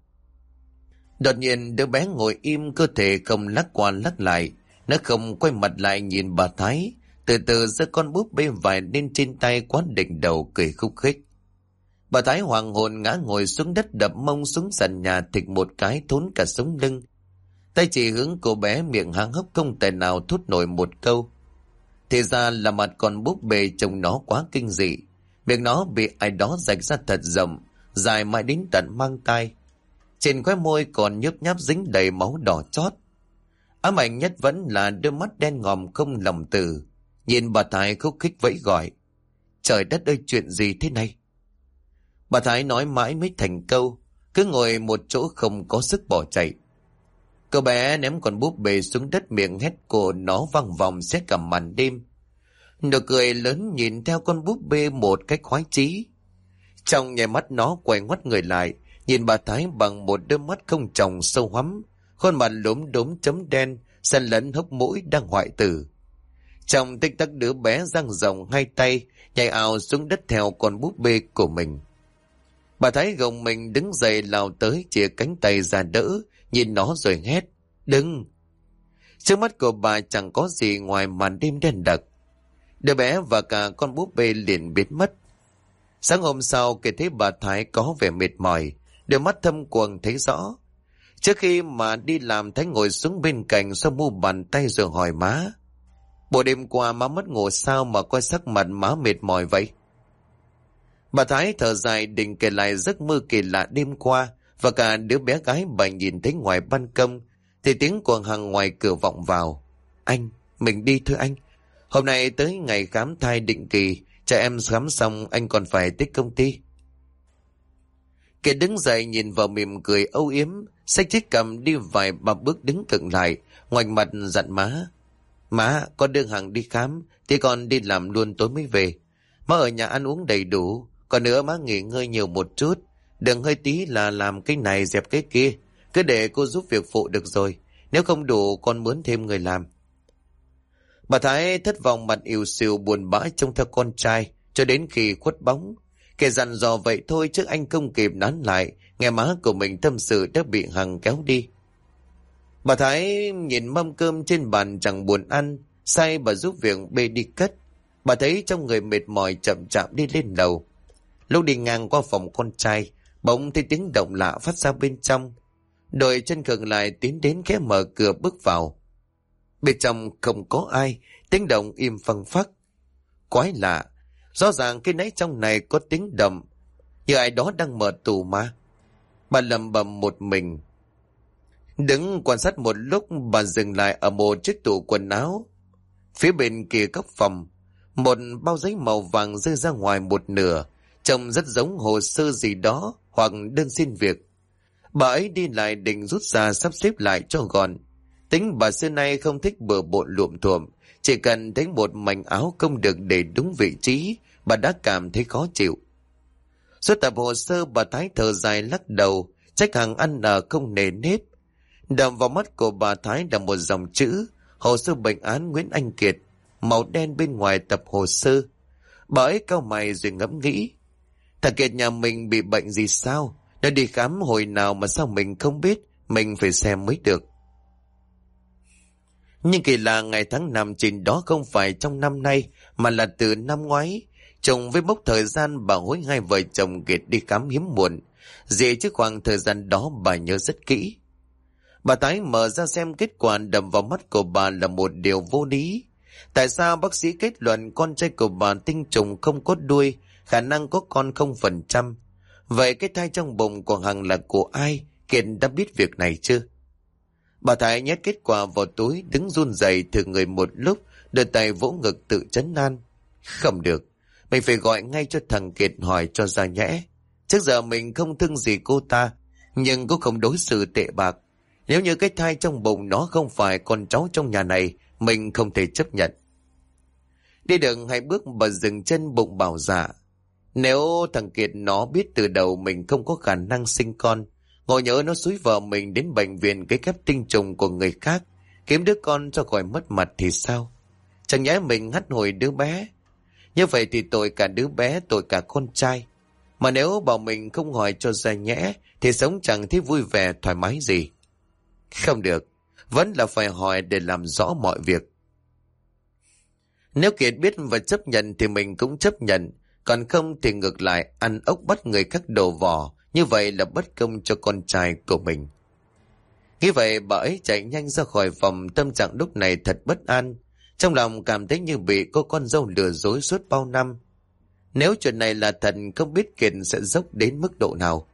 Đột nhiên đứa bé ngồi im, cơ thể không lắc qua lắc lại. Nó không quay mặt lại nhìn bà Thái, từ từ giơ con búp bê vải lên trên tay, quán đỉnh đầu cười khúc khích. Bà Thái hoàng hồn ngã ngồi xuống đất, đập mông xuống sàn nhà, thịch một cái thốn cả sống lưng. Tay chỉ hướng cô bé, miệng há hốc không tài nào thốt nổi một câu. Thì ra là mặt con búp bê trông nó quá kinh dị. Miệng nó bị ai đó rạch ra thật rộng, dài mãi đến tận mang tai. Trên khóe môi còn nhớp nháp dính đầy máu đỏ chót. Ám ảnh nhất vẫn là đôi mắt đen ngòm không lòng từ, nhìn bà Thái khúc khích vẫy gọi. Trời đất ơi, chuyện gì thế này? Bà Thái nói mãi mới thành câu, cứ ngồi một chỗ không có sức bỏ chạy. Cô bé ném con búp bê xuống đất, miệng hét của nó vang vòng xét cả màn đêm. Nụ cười lớn nhìn theo con búp bê một cách khoái chí. Trong nháy mắt nó quay ngoắt người lại, nhìn bà Thái bằng một đôi mắt không tròng sâu hoắm, khuôn mặt lốm đốm chấm đen, xen lẫn hốc mũi đang hoại tử. Trong tích tắc đứa bé dang rộng hai tay, nhảy ào xuống đất theo con búp bê của mình. Bà Thái gồng mình đứng dậy lao tới, chìa cánh tay ra đỡ, nhìn nó rồi hét. Đừng! Trước mắt của bà chẳng có gì ngoài màn đêm đen đặc. Đứa bé và cả con búp bê liền biến mất. Sáng hôm sau, kể thấy bà Thái có vẻ mệt mỏi, đôi mắt thâm quầng thấy rõ. Trước khi mà đi làm, Thái ngồi xuống bên cạnh, xoa mu bàn tay rồi hỏi má. Bộ đêm qua má mất ngủ sao mà coi sắc mặt má mệt mỏi vậy? Bà Thái thở dài định kể lại giấc mơ kỳ lạ đêm qua và cả đứa bé gái bà nhìn thấy ngoài ban công thì tiếng của Hằng ngoài cửa vọng vào. Anh, mình đi thôi anh. Hôm nay tới ngày khám thai định kỳ, cha em khám xong anh còn phải tới công ty. Kiệt đứng dậy nhìn vào mỉm cười âu yếm, xách chiếc cầm đi vài ba bước đứng cận lại, ngoảnh mặt dặn má. Má, con đưa Hằng đi khám, thì con đi làm luôn tối mới về. Má ở nhà ăn uống đầy đủ, còn nữa má nghỉ ngơi nhiều một chút. Đừng hơi tí là làm cái này dẹp cái kia, cứ để cô giúp việc phụ được rồi. Nếu không đủ con mướn thêm người làm. Bà Thái thất vọng mặt ỉu xìu buồn bã trông theo con trai cho đến khi khuất bóng. Kể dặn dò vậy thôi chứ anh không kịp nán lại, nghe má của mình tâm sự đã bị Hằng kéo đi. Bà Thái nhìn mâm cơm trên bàn chẳng buồn ăn, say bà giúp việc bê đi cất. Bà thấy trong người mệt mỏi chậm chạp đi lên lầu. Lúc đi ngang qua phòng con trai, bỗng thấy tiếng động lạ phát ra bên trong. Đội chân khựng lại tiến đến khẽ mở cửa bước vào. Bên trong không có ai, tiếng động im phăng phắc. Quái lạ, rõ ràng cái nấy trong này có tiếng động, như ai đó đang mở tủ mà. Bà lẩm bẩm một mình. Đứng quan sát một lúc, bà dừng lại ở một chiếc tủ quần áo. Phía bên kia góc phòng, một bao giấy màu vàng rơi ra ngoài một nửa, trông rất giống hồ sơ gì đó hoặc đơn xin việc. Bà ấy đi lại định rút ra sắp xếp lại cho gọn. Tính bà xưa nay không thích bừa bộn luộm thuộm, chỉ cần thấy một mảnh áo không được để đúng vị trí, bà đã cảm thấy khó chịu. Suốt tập hồ sơ, bà Thái thở dài lắc đầu, trách Hằng ăn ở không nề nếp. Đầm vào mắt của bà Thái là một dòng chữ, hồ sơ bệnh án Nguyễn Anh Kiệt, màu đen bên ngoài tập hồ sơ. Bà ấy cau mày rồi ngẫm nghĩ. Thằng Kiệt nhà mình bị bệnh gì sao? Nó đi khám hồi nào mà sao mình không biết? Mình phải xem mới được. Nhưng kỳ lạ ngày tháng năm trên đó không phải trong năm nay mà là từ năm ngoái. Trùng với mốc thời gian bà hối hai vợ chồng Kiệt đi khám hiếm muộn. Dễ chứ khoảng thời gian đó bà nhớ rất kỹ. Bà Thái mở ra xem kết quả, đập vào mắt của bà là một điều vô lý. Tại sao bác sĩ kết luận con trai của bà tinh trùng không có đuôi, khả năng có con 0%? Vậy cái thai trong bụng của Hằng là của ai? Kiệt đã biết việc này chưa? Bà Thái nhét kết quả vào túi, đứng run rẩy thử người một lúc, đưa tay vỗ ngực tự trấn an. Không được, mình phải gọi ngay cho thằng Kiệt hỏi cho ra nhẽ. Trước giờ mình không thương gì cô ta, nhưng cũng không đối xử tệ bạc. Nếu như cái thai trong bụng nó không phải con cháu trong nhà này, mình không thể chấp nhận. Đi được 2 bước bà dừng chân bụng bảo dạ. Nếu thằng Kiệt nó biết từ đầu mình không có khả năng sinh con, ngồi nhớ nó xúi vợ mình đến bệnh viện cái ghép tinh trùng của người khác, kiếm đứa con cho khỏi mất mặt thì sao? Chẳng nhẽ mình hắt hồi đứa bé. Như vậy thì tội cả đứa bé, tội cả con trai. Mà nếu bảo mình không hỏi cho ra nhẽ, thì sống chẳng thấy vui vẻ thoải mái gì. Không được, vẫn là phải hỏi để làm rõ mọi việc. Nếu Kiệt biết và chấp nhận thì mình cũng chấp nhận, còn không thì ngược lại ăn ốc bắt người khác đổ vỏ, như vậy là bất công cho con trai của mình. Nghĩ vậy bà ấy chạy nhanh ra khỏi phòng, tâm trạng lúc này thật bất an, trong lòng cảm thấy như bị cô con dâu lừa dối suốt bao năm. Nếu chuyện này là thật, không biết Kiệt sẽ dốc đến mức độ nào.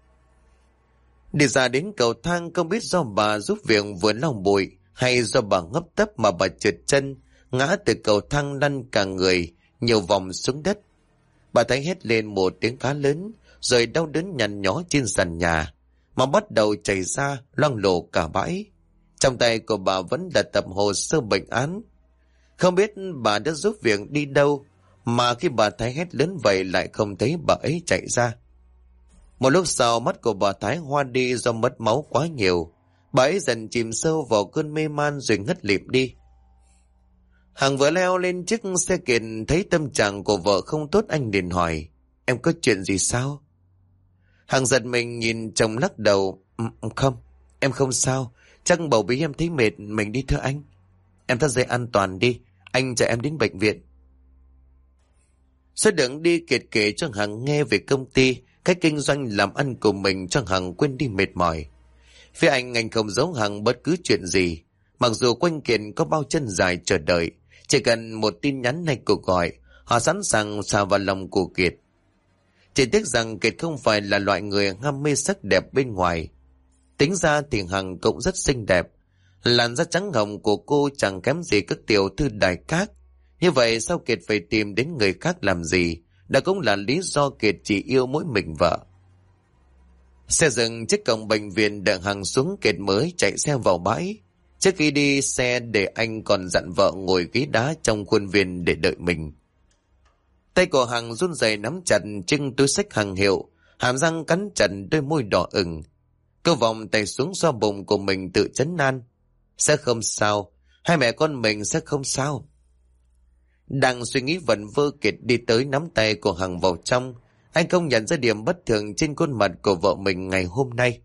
Đi ra đến cầu thang, không biết do bà giúp việc vừa lau bụi hay do bà ngấp tấp mà bà trượt chân, ngã từ cầu thang lăn cả người nhiều vòng xuống đất. Bà thấy hét lên một tiếng khá lớn, rồi đau đớn nhăn nhó trên sàn nhà, mà bắt đầu chảy ra loang lổ cả bãi. Trong tay của bà vẫn là tập hồ sơ bệnh án. Không biết bà đã giúp việc đi đâu, mà khi bà thấy hét lớn vậy lại không thấy bà ấy chạy ra. Một lúc sau, mắt của bà Thái hoa đi do mất máu quá nhiều. Bà ấy dần chìm sâu vào cơn mê man rồi ngất lịm đi. Hằng vừa leo lên chiếc xe Kiệt thấy tâm trạng của vợ không tốt, anh liền hỏi, em có chuyện gì sao? Hằng giật mình nhìn chồng lắc đầu, không, em không sao, chắc bầu bí em thấy mệt, mình đi thưa anh. Em thắt dây an toàn đi, anh chở em đến bệnh viện. Suốt đường đi Kiệt kể cho Hằng nghe về công ty, cách kinh doanh làm ăn của mình cho Hằng quên đi mệt mỏi. Phía anh không giấu Hằng bất cứ chuyện gì. Mặc dù quanh Kiệt có bao chân dài chờ đợi, chỉ cần một tin nhắn hay cuộc gọi, họ sẵn sàng xà vào lòng của Kiệt. Chỉ tiếc rằng Kiệt không phải là loại người ham mê sắc đẹp bên ngoài. Tính ra thì Hằng cũng rất xinh đẹp. Làn da trắng hồng của cô chẳng kém gì các tiểu thư đài các. Như vậy sao Kiệt phải tìm đến người khác làm gì? Đó cũng là lý do Kiệt chỉ yêu mỗi mình vợ. Xe dừng trước cổng bệnh viện, đợi Hằng xuống Kiệt mới chạy xe vào bãi. Trước khi đi xe để anh còn dặn vợ ngồi ghế đá trong khuôn viên để đợi mình. Tay của Hằng run rẩy nắm chặt trưng túi xách hàng hiệu, hàm răng cắn chặt, đôi môi đỏ ửng. Cô vòng tay xuống xoa bụng của mình tự trấn an. Sẽ không sao, hai mẹ con mình sẽ không sao. Đang suy nghĩ vẩn vơ, Kiệt đi tới nắm tay của Hằng vào trong. Anh không nhận ra điểm bất thường trên khuôn mặt của vợ mình ngày hôm nay.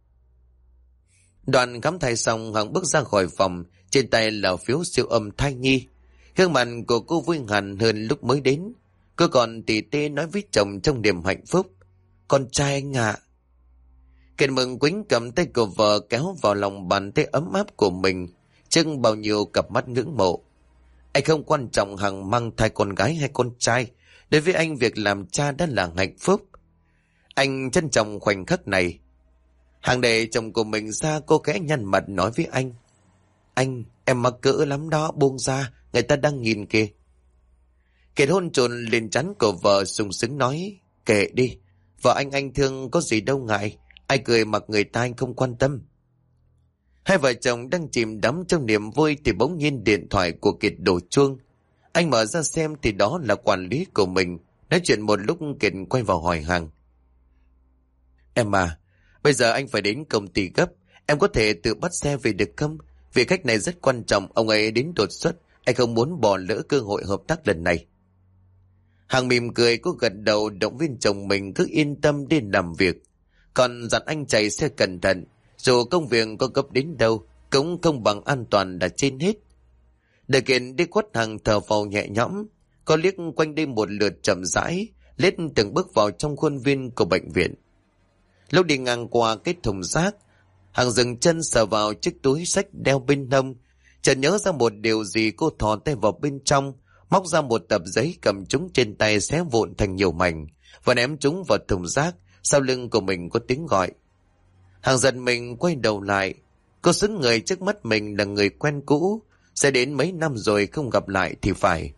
Đoàn khám thai xong, Hằng bước ra khỏi phòng, trên tay là phiếu siêu âm thai nhi. Gương mặt của cô vui hẳn hơn lúc mới đến. Cô còn tỉ tê nói với chồng trong niềm hạnh phúc. Con trai anh ạ. Kiệt mừng quýnh cầm tay của vợ kéo vào lòng bàn tay ấm áp của mình, trưng bao nhiêu cặp mắt ngưỡng mộ. Anh không quan trọng Hằng mang thai con gái hay con trai. Đối với anh, việc làm cha đã là hạnh phúc. Anh trân trọng khoảnh khắc này. Hằng để chồng của mình ra, cô khẽ nhăn mặt nói với anh. Anh, em mắc cỡ lắm đó, buông ra, người ta đang nhìn kìa. Kiệt hôn trồn lên trán của vợ, sung sướng nói. Kệ đi, vợ anh thương có gì đâu ngại. Ai cười mặc người ta anh không quan tâm. Hai vợ chồng đang chìm đắm trong niềm vui thì bỗng nhiên điện thoại của Kiệt đổ chuông. Anh mở ra xem thì đó là quản lý của mình. Nói chuyện một lúc, Kiệt quay vào hỏi Hằng. Em à, bây giờ anh phải đến công ty gấp. Em có thể tự bắt xe về được không? Vì khách này rất quan trọng, ông ấy đến đột xuất. Anh không muốn bỏ lỡ cơ hội hợp tác lần này. Hằng mỉm cười, cô gật đầu động viên chồng mình cứ yên tâm đi làm việc. Còn dặn anh chạy xe cẩn thận. Dù công việc có gấp đến đâu, cũng không bằng an toàn là trên hết. Đời Kiệt đi khuất, Hằng thở phào nhẹ nhõm. Có liếc quanh đây một lượt chậm rãi, lết từng bước vào trong khuôn viên của bệnh viện. Lúc đi ngang qua cái thùng rác, Hằng dừng chân sờ vào chiếc túi xách đeo bên hông. Chợt nhớ ra một điều gì, cô thò tay vào bên trong, móc ra một tập giấy, cầm chúng trên tay xé vụn thành nhiều mảnh và ném chúng vào thùng rác. Sau lưng của mình có tiếng gọi. Hằng giật mình quay đầu lại. Cô sững người, trước mắt mình là người quen cũ. Sẽ đến mấy năm rồi không gặp lại thì phải.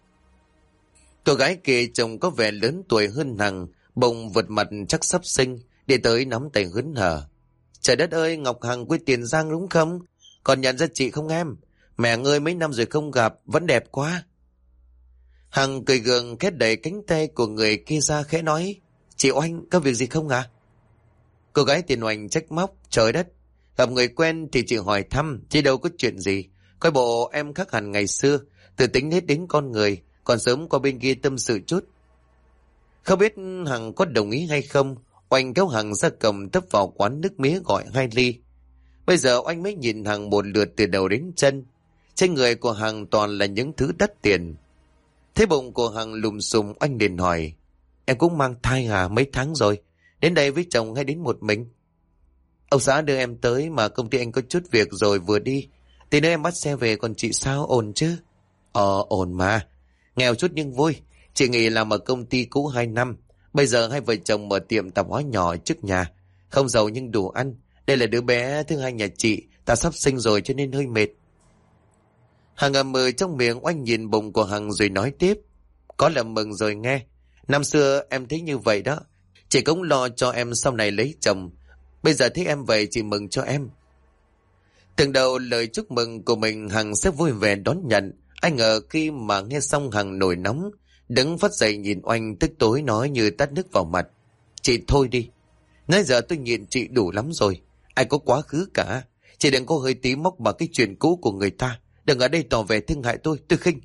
Cô gái kia trông có vẻ lớn tuổi hơn Hằng, bông vượt mặt chắc sắp sinh, đi tới nắm tay hớn hở. Trời đất ơi, Ngọc Hằng quê Tiền Giang đúng không? Còn nhận ra chị không em? Mẹ ơi, mấy năm rồi không gặp, vẫn đẹp quá. Hằng cười gượng khét đẩy cánh tay của người kia ra, khẽ nói. Chị Oanh, có việc gì không ạ? Cô gái tên Oanh trách móc. Trời đất, gặp người quen thì chị hỏi thăm, chứ đâu có chuyện gì. Coi bộ em khác hẳn ngày xưa, từ tính hết đến con người, còn sớm qua bên kia tâm sự chút. Không biết Hằng có đồng ý hay không, Oanh kéo Hằng ra cầm tấp vào quán nước mía gọi 2 ly. Bây giờ Oanh mới nhìn Hằng một lượt từ đầu đến chân. Trên người của Hằng toàn là những thứ đắt tiền. Thấy bụng của Hằng lùm xùm, Oanh liền hỏi. Em cũng mang thai à, mấy tháng rồi? Đến đây với chồng hay đến một mình? Ông xã đưa em tới mà công ty anh có chút việc rồi vừa đi. Tí nữa em bắt xe về, còn chị sao, ổn chứ? Ổn mà. Nghèo chút nhưng vui. Chị nghỉ làm ở công ty cũ 2 năm. Bây giờ hai vợ chồng mở tiệm tạp hóa nhỏ trước nhà. Không giàu nhưng đủ ăn. Đây là đứa bé thứ hai nhà chị. Ta sắp sinh rồi cho nên hơi mệt. Hằng ậm ừ trong miệng. Oanh nhìn bụng của Hằng rồi nói tiếp. Có là mừng rồi nghe. Năm xưa em thấy như vậy đó. Chị cũng lo cho em sau này lấy chồng. Bây giờ thấy em vậy chị mừng cho em. Từng đầu lời chúc mừng của mình Hằng sẽ vui vẻ đón nhận. Anh ngờ khi mà nghe xong Hằng nổi nóng, đứng phát dậy nhìn Oanh, tức tối nói như tát nước vào mặt. Chị thôi đi. Nãy giờ tôi nhịn chị đủ lắm rồi. Ai có quá khứ cả. Chị đừng có hơi tí móc vào cái chuyện cũ của người ta. Đừng ở đây tỏ vẻ thương hại tôi khinh.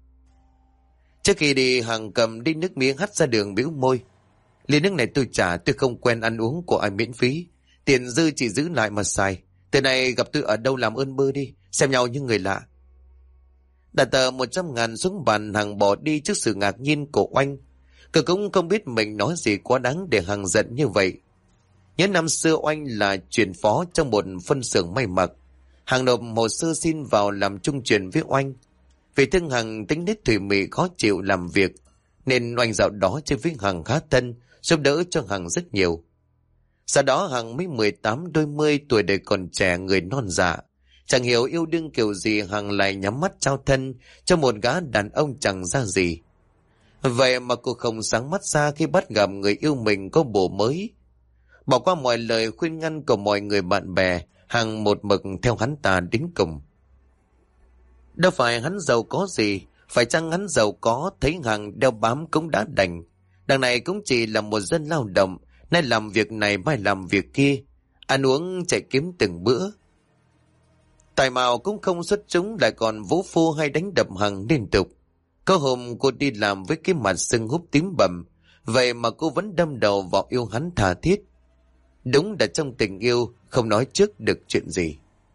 Trước khi đi, Hằng cầm đi nước miếng hắt ra đường bĩu môi. Ly nước này tôi trả, tôi không quen ăn uống của ai miễn phí. Tiền dư chị giữ lại mà xài. Từ này gặp tôi ở đâu làm ơn bơ đi, xem nhau như người lạ. Đặt tờ 100.000 xuống bàn, Hằng bỏ đi trước sự ngạc nhiên của Oanh. Cô cũng không biết mình nói gì quá đáng để Hằng giận như vậy. Nhớ năm xưa Oanh là truyền phó trong một phân xưởng may mặc. Hằng nộp hồ sơ xin vào làm trung truyền với Oanh. Vì thương Hằng tính nết thủy mị khó chịu làm việc, nên Oanh dạo đó chơi với Hằng khá thân, giúp đỡ cho Hằng rất nhiều. Sau đó Hằng mới 18 đôi mươi tuổi đời còn trẻ, người non dạ. Chẳng hiểu yêu đương kiểu gì Hằng lại nhắm mắt trao thân cho một gã đàn ông chẳng ra gì. Vậy mà cô không sáng mắt ra khi bắt gặp người yêu mình có bồ mới. Bỏ qua mọi lời khuyên ngăn của mọi người bạn bè, Hằng một mực theo hắn ta đến cùng. Đâu phải hắn giàu có gì, phải chăng hắn giàu có thấy Hằng đeo bám cũng đã đành. Đằng này cũng chỉ là một dân lao động, nay làm việc này mai làm việc kia, ăn uống chạy kiếm từng bữa. Tài mạo cũng không xuất chúng, lại còn vũ phu hay đánh đập Hằng liên tục. Có hôm cô đi làm với cái mặt sưng húp tím bầm, vậy mà cô vẫn đâm đầu vào yêu hắn tha thiết. Đúng là trong tình yêu không nói trước được chuyện gì.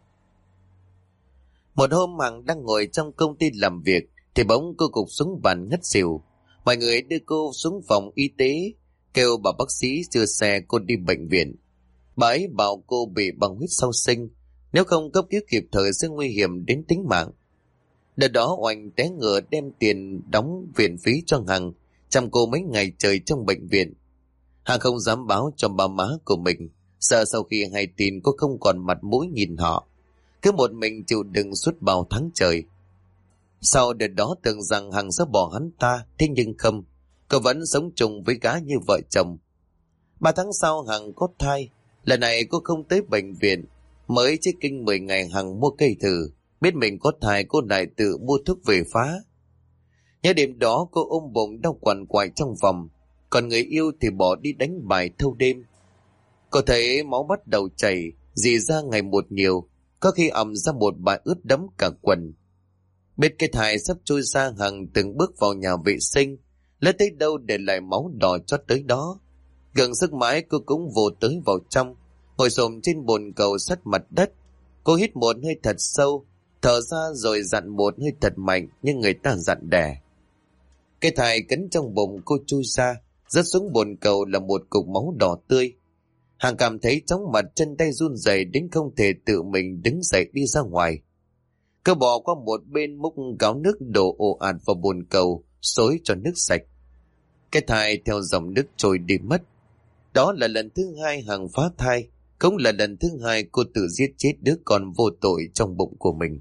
Một hôm Hằng đang ngồi trong công ty làm việc thì bỗng cô gục xuống bàn ngất xỉu. Mọi người đưa cô xuống phòng y tế, kêu bà bác sĩ đưa xe cô đi bệnh viện. Bà ấy bảo cô bị băng huyết sau sinh, nếu không cấp cứu kịp thời sẽ nguy hiểm đến tính mạng. Đợt đó Oanh té ngựa đem tiền đóng viện phí cho Hằng, chăm cô mấy ngày trời trong bệnh viện. Hằng không dám báo cho bà má của mình, sợ sau khi hay tin cô không còn mặt mũi nhìn họ. Cứ một mình chịu đựng suốt bao tháng trời. Sau đợt đó tưởng rằng Hằng sẽ bỏ hắn ta, thế nhưng không, cô vẫn sống chung với gã như vợ chồng. 3 tháng sau Hằng có thai, lần này cô không tới bệnh viện, mới check kinh 10 ngày Hằng mua cây thử, biết mình có thai cô lại tự mua thuốc về phá. Nhớ đêm đó cô ôm bụng đau quằn quại trong phòng, còn người yêu thì bỏ đi đánh bài thâu đêm. Cô thấy máu bắt đầu chảy, rỉ ra ngày một nhiều, có khi ầm ra một bãi ướt đẫm cả quần. Biết cái thai sắp trôi ra, Hằng từng bước vào nhà vệ sinh, lấy tới đâu để lại máu đỏ chót tới đó. Gần sức mãi cô cũng vồ tới vào trong, ngồi xổm trên bồn cầu sát mặt đất. Cô hít một hơi thật sâu, thở ra rồi dặn một hơi thật mạnh như người ta dặn đẻ. Cái thai cấn trong bụng cô chui ra, rớt xuống bồn cầu là một cục máu đỏ tươi. Hằng cảm thấy chóng mặt, chân tay run rẩy đến không thể tự mình đứng dậy đi ra ngoài. Cô bỏ qua một bên múc gáo nước đổ ồ ạt vào bồn cầu, xối cho nước sạch. Cái thai theo dòng nước trôi đi mất. Đó là lần thứ hai Hằng phá thai, cũng là lần thứ hai cô tự giết chết đứa con vô tội trong bụng của mình.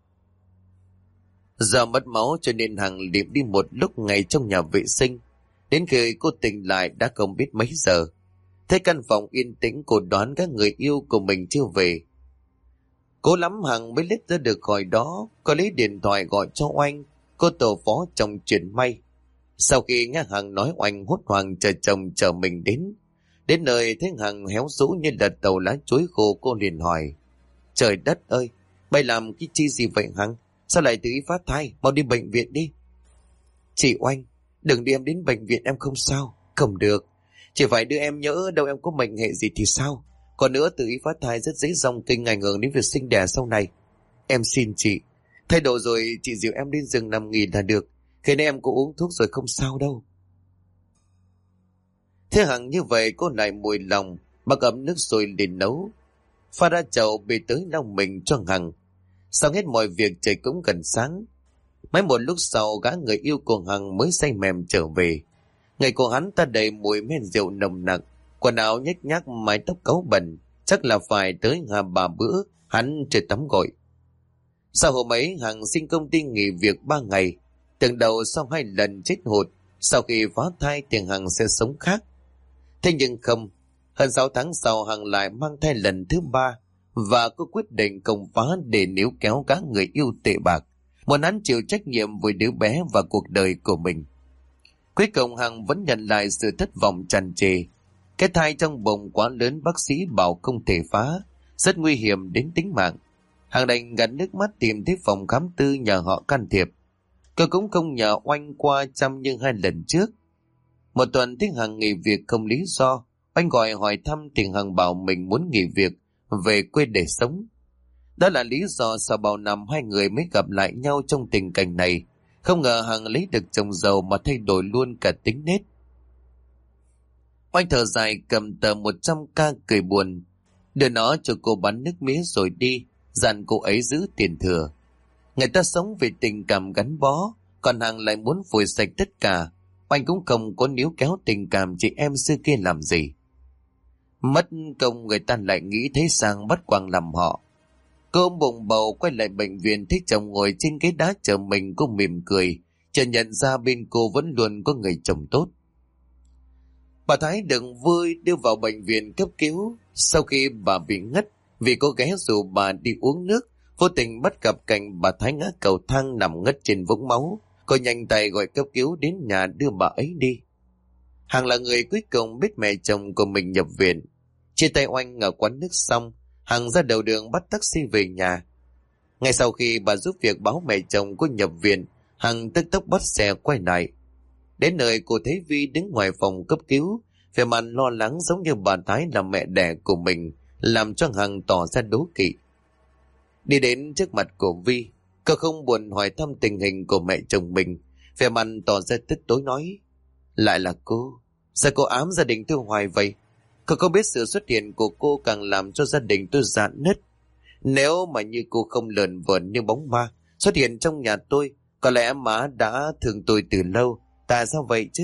Do mất máu cho nên Hằng liệm đi một lúc ngay trong nhà vệ sinh. Đến khi cô tỉnh lại đã không biết mấy giờ. Thấy căn phòng yên tĩnh, cô đoán các người yêu của mình chưa về. Cố lắm Hằng mới lết ra được khỏi đó. Cô lấy điện thoại gọi cho Oanh, cô tổ phó trong chuyện may. Sau khi nghe Hằng nói, Oanh hốt hoảng chờ chồng chờ mình đến. Đến nơi thấy Hằng héo rũ như là tàu lá chuối khô, cô liền hỏi: Trời đất ơi, bay làm cái chi gì vậy Hằng? Sao lại tự ý phá thai? Mau đi bệnh viện đi. Chị Oanh, đừng đi em đến bệnh viện, em không sao. Không được, chỉ phải đưa em, nhỡ đâu em có mệnh hệ gì thì sao? Còn nữa, tự ý phá thai rất dễ dòng kinh, ảnh hưởng đến việc sinh đẻ sau này. Em xin chị, thay đổi rồi chị dìu em đến giường nằm nghỉ là được. Khi nãy em cũng uống thuốc rồi, không sao đâu. Thế Hằng như vậy cô lại mùi lòng, bác ấm nước rồi liền nấu. Pha ra chậu bê tới lau mình cho Hằng. Xong hết mọi việc trời cũng gần sáng. Mấy một lúc sau gã người yêu của Hằng mới say mềm trở về. Người của hắn ta đầy mùi men rượu nồng nặc, quần áo nhếch nhác, mái tóc cáu bẩn, chắc là phải tới 2-3 bữa hắn chưa tắm gội. Sau hôm ấy Hằng xin công ty nghỉ việc 3 ngày. Tưởng đầu sau 2 lần chết hụt, sau khi phá thai thì Hằng sẽ sống khác. Thế nhưng không, hơn 6 tháng sau Hằng lại mang thai lần thứ 3, và cô quyết định công phá để níu kéo các người yêu tệ bạc, muốn hắn chịu trách nhiệm với đứa bé và cuộc đời của mình. Cuối cùng Hằng vẫn nhận lại sự thất vọng tràn trề. Cái thai trong bụng quá lớn, bác sĩ bảo không thể phá, rất nguy hiểm đến tính mạng. Hằng đành gạt nước mắt tìm tới phòng khám tư nhờ họ can thiệp. Cô cũng không nhờ Oanh qua chăm như 2 lần trước. Một tuần thấy Hằng nghỉ việc không lý do, Oanh gọi hỏi thăm thì Hằng bảo mình muốn nghỉ việc về quê để sống. Đó là lý do sau bao năm 2 người mới gặp lại nhau trong tình cảnh này. Không ngờ Hằng lấy được chồng giàu mà thay đổi luôn cả tính nết. Oanh thở dài cầm tờ 100k cười buồn, đưa nó cho cô bán nước mía rồi đi, dặn cô ấy giữ tiền thừa. Người ta sống vì tình cảm gắn bó, còn Hằng lại muốn vùi sạch tất cả. anh cũng không có níu kéo tình cảm chị em xưa kia làm gì. Mất công người ta lại nghĩ thế sang bắt quàng làm họ. Cô ôm bụng bầu quay lại bệnh viện, thấy chồng ngồi trên ghế đá chờ mình, cô mỉm cười, chợt nhận ra bên cô vẫn luôn có người chồng tốt. Bà Thái được vui đưa vào bệnh viện cấp cứu. Sau khi bà bị ngất vì cô ghé rủ bà đi uống nước, vô tình bắt gặp cảnh bà Thái ngã cầu thang nằm ngất trên vũng máu. Cô nhanh tay gọi cấp cứu đến nhà đưa bà ấy đi. Hằng là người cuối cùng biết mẹ chồng của mình nhập viện. Chia tay oanh ở quán nước xong, Hằng ra đầu đường bắt taxi về nhà. Ngay sau khi bà giúp việc báo mẹ chồng cô nhập viện, Hằng tức tốc bắt xe quay lại. Đến nơi cô thấy Vi đứng ngoài phòng cấp cứu, vẻ mặt lo lắng giống như bà Thái là mẹ đẻ của mình, làm cho Hằng tỏ ra đố kỵ. Đi đến trước mặt của Vi, cô không buồn hỏi thăm tình hình của mẹ chồng mình, vẻ mặt tỏ ra tức tối nói: lại là cô, sao cô ám gia đình tôi hoài vậy? Cô có biết sự xuất hiện của cô càng làm cho gia đình tôi rạn nứt? Nếu mà như cô không lờn vờn như bóng ma xuất hiện trong nhà tôi, có lẽ má đã thương tôi từ lâu. Tại sao vậy chứ?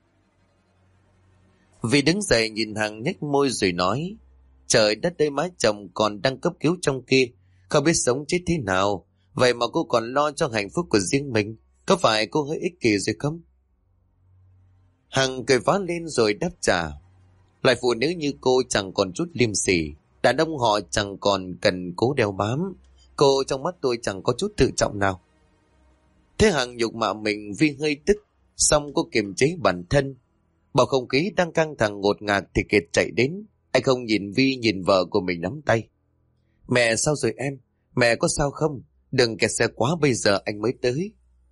Vì đứng dậy nhìn Hằng nhếch môi rồi nói: trời đất ơi, má chồng còn đang cấp cứu trong kia, không biết sống chết thế nào, vậy mà cô còn lo cho hạnh phúc của riêng mình. Có phải cô hơi ích kỷ rồi không? Hằng cười phá lên rồi đáp trả: loại phụ nữ như cô chẳng còn chút liêm sỉ, đàn ông họ chẳng còn cần cố đeo bám. Cô trong mắt tôi chẳng có chút tự trọng nào. Thế Hằng nhục mạ mình vì hơi tức, xong cô kiềm chế bản thân. Bầu không khí đang căng thẳng ngột ngạt thì Kiệt chạy đến. Anh không nhìn Vi, nhìn vợ của mình nắm tay. Mẹ sao rồi em? Mẹ có sao không? Đừng kẹt xe quá, bây giờ anh mới tới.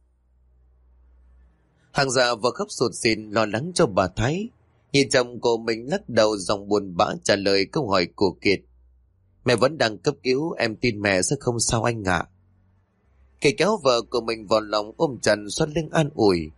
Hằng già vừa khóc sụt sịt lo lắng cho bà Thái. Nhìn chồng của mình lắc đầu giọng buồn bã trả lời câu hỏi của Kiệt: mẹ vẫn đang cấp cứu, em tin mẹ sẽ không sao anh ạ. Kiệt kéo vợ của mình vào lòng ôm chặt xoát lưng an ủi.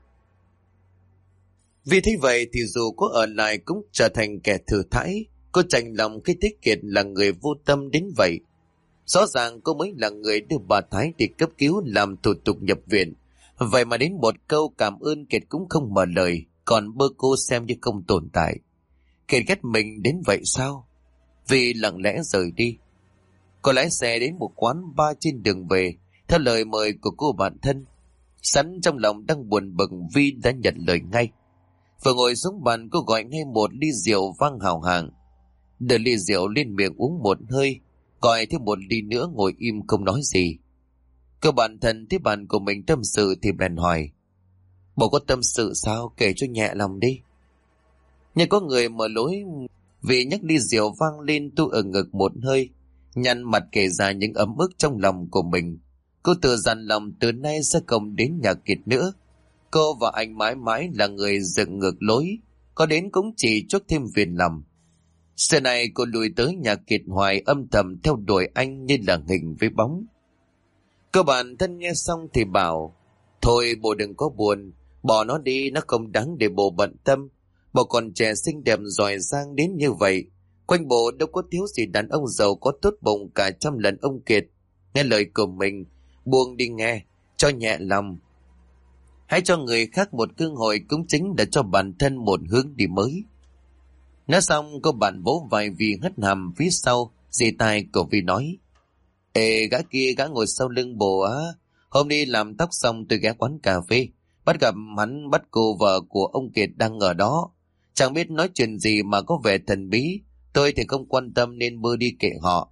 Vì thế vậy thì dù có ở lại cũng trở thành kẻ thừa thãi. Cô chạnh lòng khi thấy Kiệt là người vô tâm đến vậy. Rõ ràng cô mới là người đưa bà Thái đi cấp cứu làm thủ tục nhập viện, vậy mà đến một câu cảm ơn Kiệt cũng không mở lời, còn bơ cô xem như không tồn tại. Kiệt ghét mình đến vậy sao? Vì lặng lẽ rời đi. Cô lái xe đến một quán bar trên đường về, theo lời mời của cô bạn thân. Sẵn trong lòng đang buồn bực, Vi đã nhận lời ngay. Vừa ngồi xuống bàn, cô gọi ngay một ly rượu vang hào hạng. Đưa ly rượu lên miệng uống một hơi, gọi thêm một ly nữa, ngồi im không nói gì. Cô bạn thân thấy bạn của mình tâm sự thì bèn hỏi: bố có tâm sự sao, kể cho nhẹ lòng đi. Nhưng có người mở lối, vì nhắc ly rượu vang lên, tu ở ngực một hơi, nhăn mặt kể ra những ấm ức trong lòng của mình. Cô tự dặn lòng từ nay sẽ không đến nhà Kiệt nữa. Cô và anh mãi mãi là người dựng ngược lối, có đến cũng chỉ chuốc thêm phiền lòng. Giờ này cô lùi tới nhà Kiệt hoài, âm thầm theo đuổi anh như là hình với bóng. Cô bạn thân nghe xong thì bảo: thôi bố đừng có buồn, bỏ nó đi, nó không đáng để bố bận tâm. Bố còn trẻ xinh đẹp giỏi giang đến như vậy, quanh bố đâu có thiếu gì đàn ông giàu có tốt bụng cả trăm lần ông Kiệt. Nghe lời của mình, buông đi nghe, cho nhẹ lòng. Hãy cho người khác một cơ hội cũng chính là cho bản thân một hướng đi mới. Nói xong cô bạn vỗ vai Vi hất hàm phía sau, dì tai của Vi nói: ê, gã kia gã ngồi sau lưng bồ á. Hôm đi làm tóc xong tôi ghé quán cà phê, bắt gặp hắn bắt cô vợ của ông Kiệt đang ở đó. Chẳng biết nói chuyện gì mà có vẻ thần bí, tôi thì không quan tâm nên bơ đi kệ họ.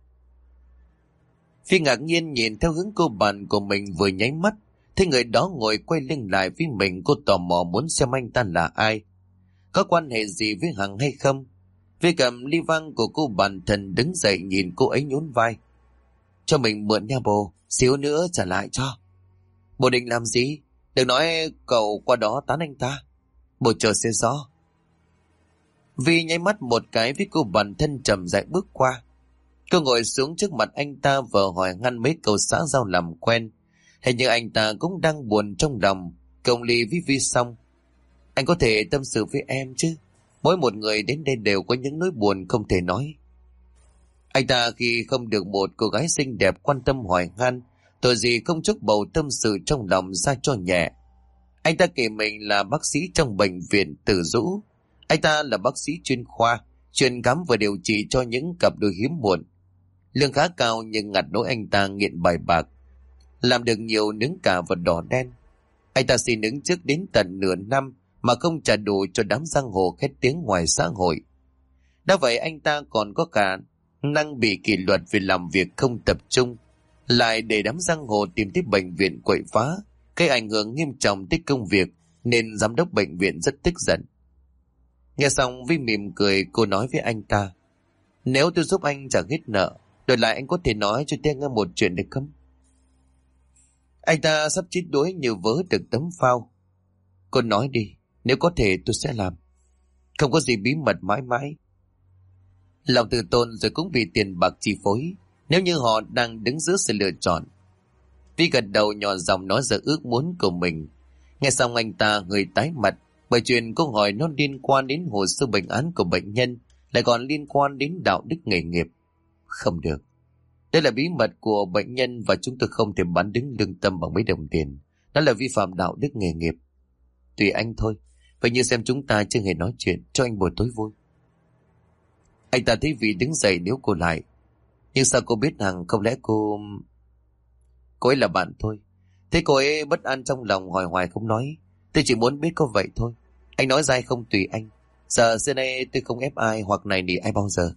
Phi ngạc nhiên nhìn theo hướng cô bạn của mình, vừa nháy mắt thấy người đó ngồi quay lưng lại với mình. Cô tò mò muốn xem anh ta là ai, có quan hệ gì với Hằng hay không. Vi cầm ly vang của cô bạn thân đứng dậy nhìn cô ấy nhún vai: cho mình mượn nha bồ, xíu nữa trả lại cho. Bồ định làm gì? Đừng nói cậu qua đó tán anh ta. Bồ chờ xe gió. Vi nháy mắt một cái với cô bạn thân, chậm rãi bước qua. Cô ngồi xuống trước mặt anh ta, vờ hỏi ngăn mấy câu xã giao làm quen. Hình như anh ta cũng đang buồn trong lòng. Cộng ly với Vi xong: anh có thể tâm sự với em chứ? Mỗi một người đến đây đều có những nỗi buồn không thể nói. Anh ta khi không được một cô gái xinh đẹp quan tâm hỏi han, tội gì không chúc bầu tâm sự trong lòng ra cho nhẹ. Anh ta kể mình là bác sĩ trong bệnh viện Từ Dũ. Anh ta là bác sĩ chuyên khoa, chuyên khám và điều trị cho những cặp đôi hiếm muộn. Lương khá cao nhưng ngặt nỗi anh ta nghiện bài bạc, làm được nhiều nướng cà và đỏ đen. Anh ta xin ứng trước đến tận nửa năm mà không trả đủ cho đám giang hồ khét tiếng ngoài xã hội. Đã vậy anh ta còn có cả năng bị kỷ luật vì làm việc không tập trung, lại để đám giang hồ tìm tới bệnh viện quậy phá, gây ảnh hưởng nghiêm trọng tới công việc, nên giám đốc bệnh viện rất tức giận. Nghe xong Vi mỉm cười, cô nói với anh ta: nếu tôi giúp anh trả hết nợ, đổi lại anh có thể nói cho tôi nghe một chuyện được không? Anh ta sắp chết đuối như vớ được tấm phao. Cô nói đi, nếu có thể tôi sẽ làm. Không có gì bí mật mãi mãi. Lòng tự tôn rồi cũng bị tiền bạc chi phối, nếu như họ đang đứng giữa sự lựa chọn. Vi gật đầu nhỏ giọng nói ra ước muốn của mình. Nghe xong anh ta hơi tái mặt, bởi chuyện câu hỏi nó liên quan đến hồ sơ bệnh án của bệnh nhân, lại còn liên quan đến đạo đức nghề nghiệp. Không được. Đây là bí mật của bệnh nhân và chúng tôi không thể bán đứng lương tâm bằng mấy đồng tiền. Đó là vi phạm đạo đức nghề nghiệp. Tùy anh thôi. Vậy như xem chúng ta chưa hề nói chuyện, cho anh buổi tối vui. Anh ta thấy Vi đứng dậy níu cô lại. Nhưng sao cô biết Hằng? Không lẽ cô ấy là bạn thôi. Thế cô ấy bất an trong lòng hỏi hoài không nói. Tôi chỉ muốn biết có vậy thôi. Anh nói ra không tùy anh. Giờ xưa nay tôi không ép ai hoặc này nỉ ai bao giờ.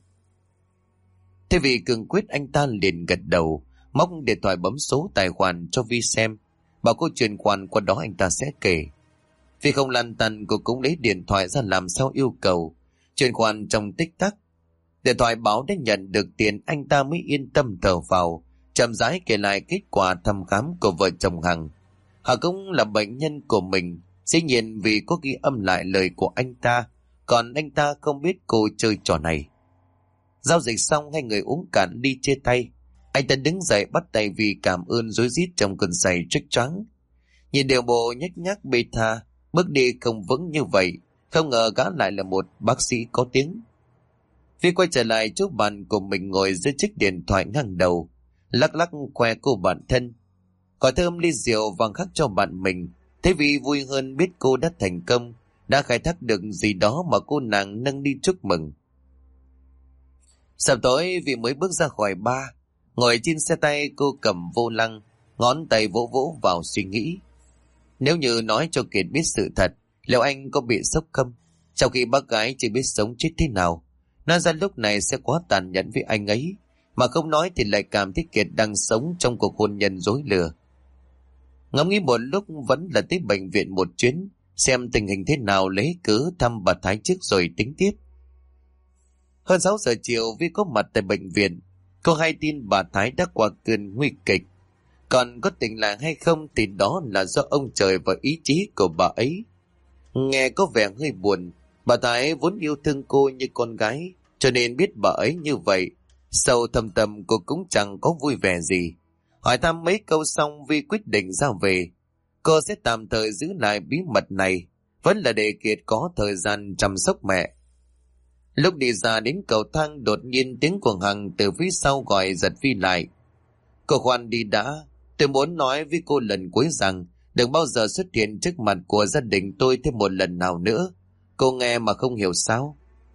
Thế vì cường quyết anh ta liền gật đầu, móc điện thoại bấm số tài khoản cho Vi xem, bảo cô chuyển khoản qua đó anh ta sẽ kể. Vì không lăn tăn, cô cũng lấy điện thoại ra làm sao yêu cầu, chuyển khoản trong tích tắc. Điện thoại báo đã nhận được tiền, anh ta mới yên tâm thở vào, chậm rãi kể lại kết quả thăm khám của vợ chồng Hằng. Họ cũng là bệnh nhân của mình, dĩ nhiên vì có ghi âm lại lời của anh ta, còn anh ta không biết cô chơi trò này. Giao dịch xong, hai người uống cạn ly chia tay. Anh ta đứng dậy bắt tay vì cảm ơn rối rít trong cơn say trích choáng. Nhìn điều bộ nhếch nhác bê tha, bước đi không vững như vậy, không ngờ gã lại là một bác sĩ có tiếng. Vi quay trở lại chỗ bàn của mình, ngồi dưới chiếc điện thoại ngang đầu, lắc lắc khoe cô bạn thân. Gọi thơm ly rượu vang khắc cho bạn mình. Thế Vi vui hơn, biết cô đã thành công, đã khai thác được gì đó mà cô nàng nâng đi chúc mừng. Sắp tối Vi mới bước ra khỏi bar, ngồi trên xe tay cô cầm vô lăng, ngón tay vỗ vỗ vào suy nghĩ. Nếu như nói cho Kiệt biết sự thật, liệu anh có bị sốc không? Trong khi bác gái chưa biết sống chết thế nào, nói ra lúc này sẽ quá tàn nhẫn với anh ấy, mà không nói thì lại cảm thấy Kiệt đang sống trong cuộc hôn nhân dối lừa. Ngẫm nghĩ một lúc vẫn là tới bệnh viện một chuyến, xem tình hình thế nào, lấy cớ thăm bà Thái trước rồi tính tiếp. Hơn 6 giờ chiều, Vi có mặt tại bệnh viện. Cô hay tin bà Thái đã qua cơn nguy kịch. Còn có tỉnh lại hay không thì đó là do ông trời và ý chí của bà ấy. Nghe có vẻ hơi buồn. Bà Thái vốn yêu thương cô như con gái, cho nên biết bà ấy như vậy, sâu thâm tâm cô cũng chẳng có vui vẻ gì. Hỏi thăm mấy câu xong, Vi quyết định ra về. Cô sẽ tạm thời giữ lại bí mật này, vẫn là để Kiệt có thời gian chăm sóc mẹ. Lúc đi ra đến cầu thang, đột nhiên tiếng của Hằng từ phía sau gọi giật Vi lại. Cô khoan đi đã, tôi muốn nói với cô lần cuối rằng đừng bao giờ xuất hiện trước mặt của gia đình tôi thêm một lần nào nữa. Cô nghe mà không hiểu sao?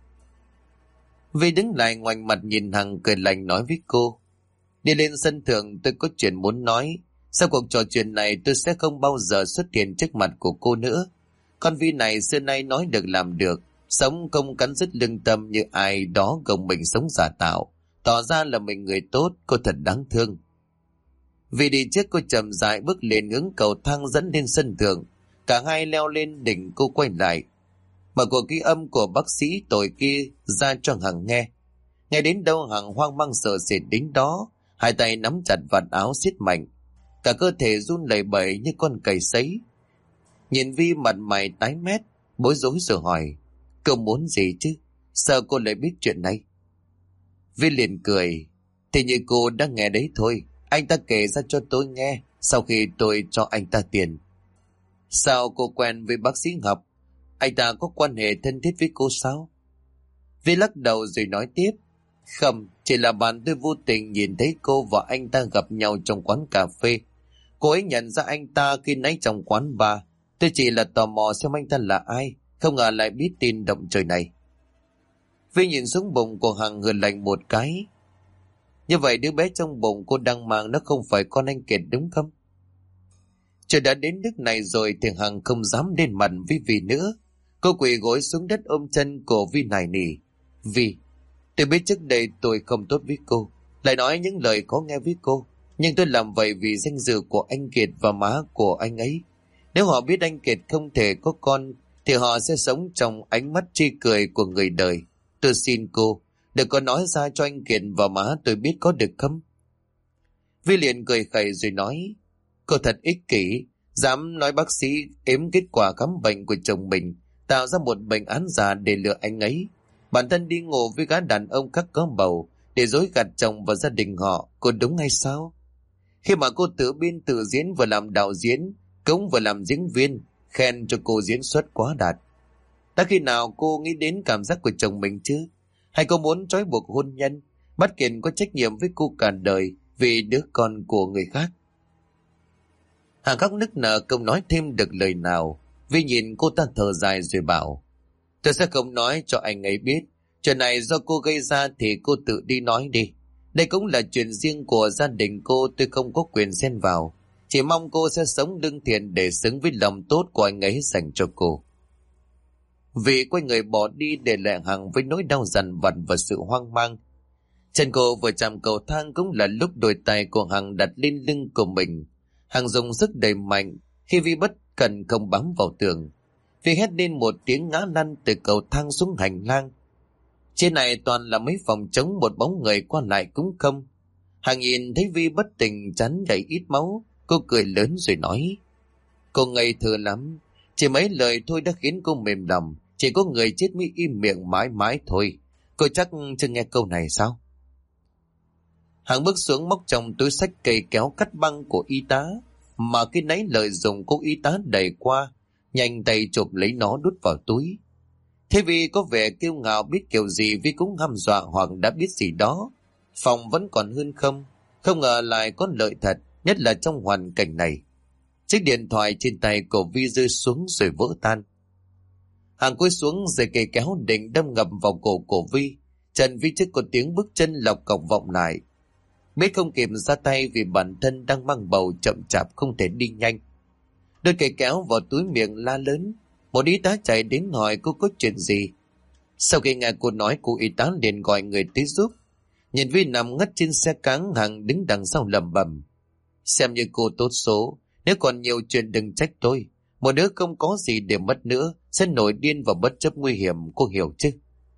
Vi đứng lại ngoảnh mặt nhìn Hằng, cười lạnh nói với cô: đi lên sân thượng, tôi có chuyện muốn nói. Sau cuộc trò chuyện này tôi sẽ không bao giờ xuất hiện trước mặt của cô nữa. Con Vi này xưa nay nói được làm được, sống không cắn rứt lương tâm như ai đó gồng mình sống giả tạo, tỏ ra là mình người tốt. Cô thật đáng thương. Vì đi trước, cô chậm rãi bước lên hướng cầu thang dẫn lên sân thượng. Cả hai leo lên đỉnh, cô quay lại mở cuộc ghi âm của bác sĩ tội kia ra cho Hằng nghe. Nghe đến đâu Hằng hoang mang sợ sệt đến đó, hai tay nắm chặt vạt áo siết mạnh, cả cơ thể run lẩy bẩy như con cầy sấy. Nhìn Vi mặt mày tái mét, bối rối rồi hỏi: cô muốn gì chứ? Sao cô lại biết chuyện này? Vi liền cười: thì như cô đã nghe đấy thôi, anh ta kể ra cho tôi nghe sau khi tôi cho anh ta tiền. Sao cô quen với bác sĩ Ngọc? Anh ta có quan hệ thân thiết với cô sao? Vi lắc đầu rồi nói tiếp: không, chỉ là bạn tôi vô tình nhìn thấy cô và anh ta gặp nhau trong quán cà phê. Cô ấy nhận ra anh ta khi nãy trong quán bar. Tôi chỉ là tò mò xem anh ta là ai, không ngờ lại biết tin động trời này. Vi nhìn xuống bụng của Hằng hừ lạnh một cái. Như vậy đứa bé trong bụng cô đang mang nó không phải con anh Kiệt đúng không? Trời đã đến nước này rồi thì Hằng không dám lên mặt với Vi nữa. Cô quỳ gối xuống đất ôm chân của Vi nài nỉ. Vi, tôi biết trước đây tôi không tốt với cô, lại nói những lời khó nghe với cô. Nhưng tôi làm vậy vì danh dự của anh Kiệt và má của anh ấy. Nếu họ biết anh Kiệt không thể có con, thì họ sẽ sống trong ánh mắt chê cười của người đời. Tôi xin cô, đừng có nói ra cho anh Kiệt và má tôi biết có được không? Vi liền cười khẩy rồi nói, cô thật ích kỷ, dám nói bác sĩ ếm kết quả khám bệnh của chồng mình, tạo ra một bệnh án giả để lừa anh ấy. Bản thân đi ngủ với gã đàn ông khác có bầu, để dối gạt chồng và gia đình họ, cô đúng hay sao? Khi mà cô tự biên tự diễn vừa làm đạo diễn, cũng vừa làm diễn viên, khen cho cô diễn xuất quá đạt. Đã khi nào cô nghĩ đến cảm giác của chồng mình chứ? Hay cô muốn trói buộc hôn nhân, bắt Kiệt có trách nhiệm với cô cả đời vì đứa con của người khác? Hằng khóc nức nở không nói thêm được lời nào. Vi nhìn cô ta thở dài rồi bảo, tôi sẽ không nói cho anh ấy biết. Chuyện này do cô gây ra thì cô tự đi nói đi. Đây cũng là chuyện riêng của gia đình cô, tôi không có quyền xen vào. Chỉ mong cô sẽ sống lương thiện để xứng với lòng tốt của anh ấy dành cho cô. Vì quay người bỏ đi để lại Hằng với nỗi đau dằn vặt và sự hoang mang. Chân cô vừa chạm cầu thang cũng là lúc đôi tay của Hằng đặt lên lưng của mình. Hằng dùng sức đẩy mạnh, khi Vi bất cẩn không bám vào tường. Vi hét lên một tiếng ngã lăn từ cầu thang xuống hành lang. Trên này toàn là mấy phòng trống, một bóng người qua lại cũng không. Hằng nhìn thấy Vi bất tỉnh chán đầy ít máu, cô cười lớn rồi nói, cô ngây thơ lắm, chỉ mấy lời thôi đã khiến cô mềm lòng. Chỉ có người chết mới im miệng mãi mãi thôi. Cô chắc chưa nghe câu này sao? Hằng bước xuống móc trong túi xách cây kéo cắt băng của y tá, mà cái nấy lời dùng cô y tá đẩy qua, nhanh tay chụp lấy nó đút vào túi. Thế vì có vẻ kiêu ngạo, biết kiểu gì Vi cũng hăm dọa hoặc đã biết gì đó. Phòng vẫn còn hơn không. Không ngờ lại có lợi thật, nhất là trong hoàn cảnh này. Chiếc điện thoại trên tay của Vi rơi xuống rồi vỡ tan. Hằng cúi xuống rồi cây kéo định đâm ngập vào cổ của Vi. Trần Vi trước có tiếng bước chân lọc cọc vọng lại. Biết không kịp ra tay vì bản thân đang mang bầu, chậm chạp không thể đi nhanh. Đôi cây kéo vào túi miệng la lớn. Một y tá chạy đến hỏi cô có chuyện gì. Sau khi nghe cô nói, cô y tá liền gọi người tới giúp. Nhìn Vi nằm ngất trên xe cáng, Hằng đứng đằng sau lẩm bẩm, xem như cô tốt số, nếu còn nhiều chuyện đừng trách tôi. Một đứa không có gì để mất nữa sẽ nổi điên và bất chấp nguy hiểm, cô hiểu chứ?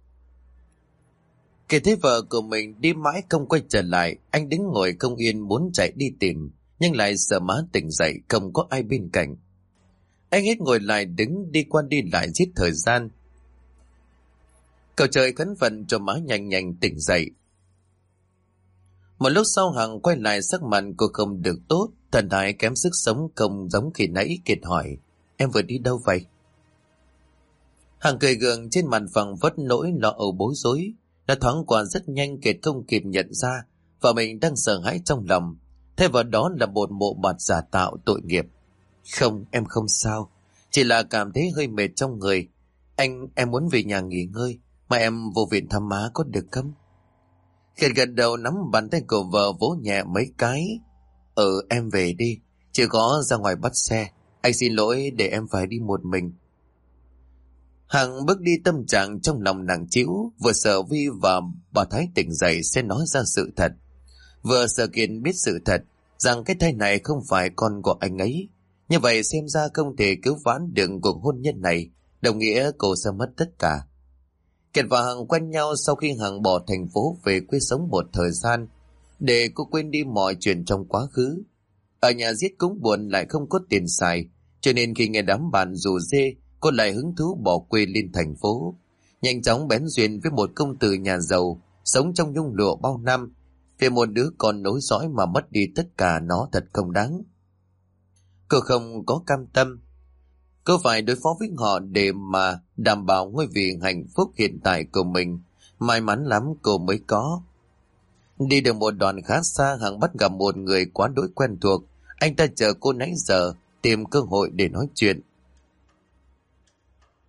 Kể thấy vợ của mình đi mãi không quay trở lại, anh đứng ngồi không yên muốn chạy đi tìm, nhưng lại sợ má tỉnh dậy không có ai bên cạnh. Anh hết ngồi lại đứng đi qua đi lại giết thời gian. Cầu trời khấn phận cho má nhanh nhanh tỉnh dậy. Một lúc sau Hằng quay lại, sắc mặt cô không được tốt, thần thái kém sức sống không giống khi nãy. Kiệt hỏi, em vừa đi đâu vậy? Hằng cười gượng, trên mặt phẳng phất nỗi lo âu bối rối. Đã thoáng qua rất nhanh, Kiệt không kịp nhận ra và mình đang sợ hãi trong lòng. Thay vào đó là một bộ mặt giả tạo tội nghiệp. Không, em không sao, chỉ là cảm thấy hơi mệt trong người. Em muốn về nhà nghỉ ngơi, mà em vô viện thăm má có được không? Kiệt gật đầu, nắm bàn tay của vợ vỗ nhẹ mấy cái. Em về đi, chỉ có ra ngoài bắt xe. Anh xin lỗi để em phải đi một mình. Hằng bước đi tâm trạng trong lòng nặng trĩu, vừa sợ Vi và bà Thái tỉnh dậy sẽ nói ra sự thật, vừa sợ Kiệt biết sự thật rằng cái thai này không phải con của anh ấy. Như vậy xem ra không thể cứu vãn được cuộc hôn nhân này, đồng nghĩa cô sẽ mất tất cả. Kiệt và Hằng quen nhau sau khi Hằng bỏ thành phố về quê sống một thời gian, để cô quên đi mọi chuyện trong quá khứ. Ở nhà giết cũng buồn lại không có tiền xài, cho nên khi nghe đám bạn rủ rê, cô lại hứng thú bỏ quê lên thành phố. Nhanh chóng bén duyên với một công tử nhà giàu, sống trong nhung lụa bao năm. Về một đứa con nối dõi mà mất đi tất cả nó thật không đáng. Cô không có cam tâm. Cô phải đối phó với họ để mà đảm bảo ngôi vị hạnh phúc hiện tại của mình. May mắn lắm cô mới có. Đi được một đoạn khá xa, Hằng bắt gặp một người quá đỗi quen thuộc. Anh ta chờ cô nãy giờ, tìm cơ hội để nói chuyện.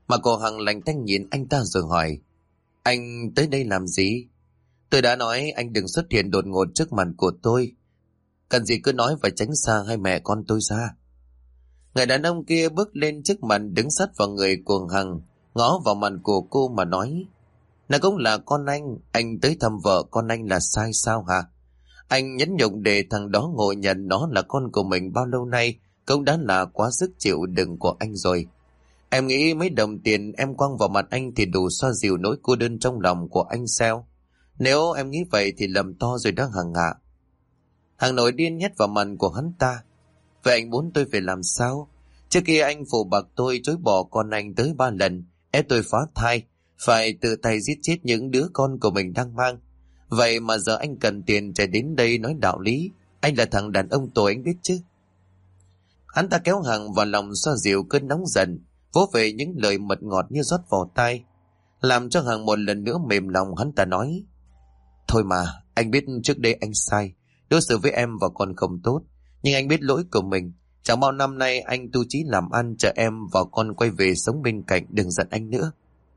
Mà cô Hằng lạnh tanh nhìn anh ta rồi hỏi, anh tới đây làm gì? Tôi đã nói anh đừng xuất hiện đột ngột trước mặt của tôi. Cần gì cứ nói và tránh xa hai mẹ con tôi ra. Người đàn ông kia bước lên trước mặt, đứng sát vào người của Hằng, ngó vào mặt của cô mà nói, nó cũng là con anh tới thăm vợ con anh là sai sao hả? Anh nhẫn nhục để thằng đó ngồi nhận nó là con của mình bao lâu nay cũng đã là quá sức chịu đựng của anh rồi. Em nghĩ mấy đồng tiền em quăng vào mặt anh thì đủ xoa dịu nỗi cô đơn trong lòng của anh sao? Nếu em nghĩ vậy thì lầm to rồi đó Hằng ạ. Hằng nổi điên nhét vào mặt của hắn ta. Vậy anh muốn tôi phải làm sao? Trước kia anh phụ bạc tôi chối bỏ con anh tới 3 lần, ép tôi phá thai, phải tự tay giết chết những đứa con của mình đang mang. Vậy mà giờ anh cần tiền chạy đến đây nói đạo lý. Anh là thằng đàn ông tồi anh biết chứ. Hắn ta kéo Hằng vào lòng xoa dịu cơn nóng giận, vỗ về những lời mật ngọt như rót vào tai, làm cho Hằng một lần nữa mềm lòng. Hắn ta nói, thôi mà, anh biết trước đây anh sai, đối xử với em và con không tốt, nhưng anh biết lỗi của mình. Chẳng bao năm nay anh tu chí làm ăn, chờ em và con quay về sống bên cạnh, đừng giận anh nữa.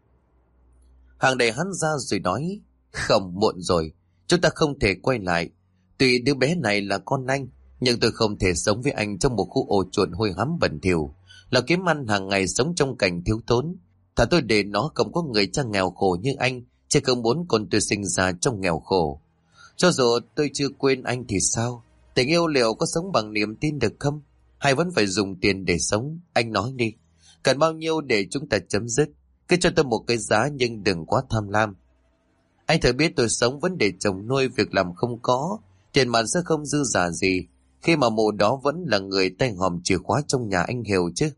Hằng đẩy hắn ra rồi nói, không, muộn rồi, chúng ta không thể quay lại. Tuy đứa bé này là con anh, nhưng tôi không thể sống với anh trong một khu ổ chuột hôi hám bẩn thỉu, là kiếm ăn hàng ngày sống trong cảnh thiếu thốn. Thà tôi để nó không có người cha nghèo khổ như anh, chứ không muốn con tôi sinh ra trong nghèo khổ. Cho dù tôi chưa quên anh thì sao? Tình yêu liệu có sống bằng niềm tin được không? Hay vẫn phải dùng tiền để sống? Anh nói đi, cần bao nhiêu để chúng ta chấm dứt? Cứ cho tôi một cái giá nhưng đừng quá tham lam. Anh thử biết tôi sống vẫn để chồng nuôi, việc làm không có, tiền mặt sẽ không dư giả gì, khi mà mụ đó vẫn là người tay hòm chìa khóa trong nhà anh hiểu chứ.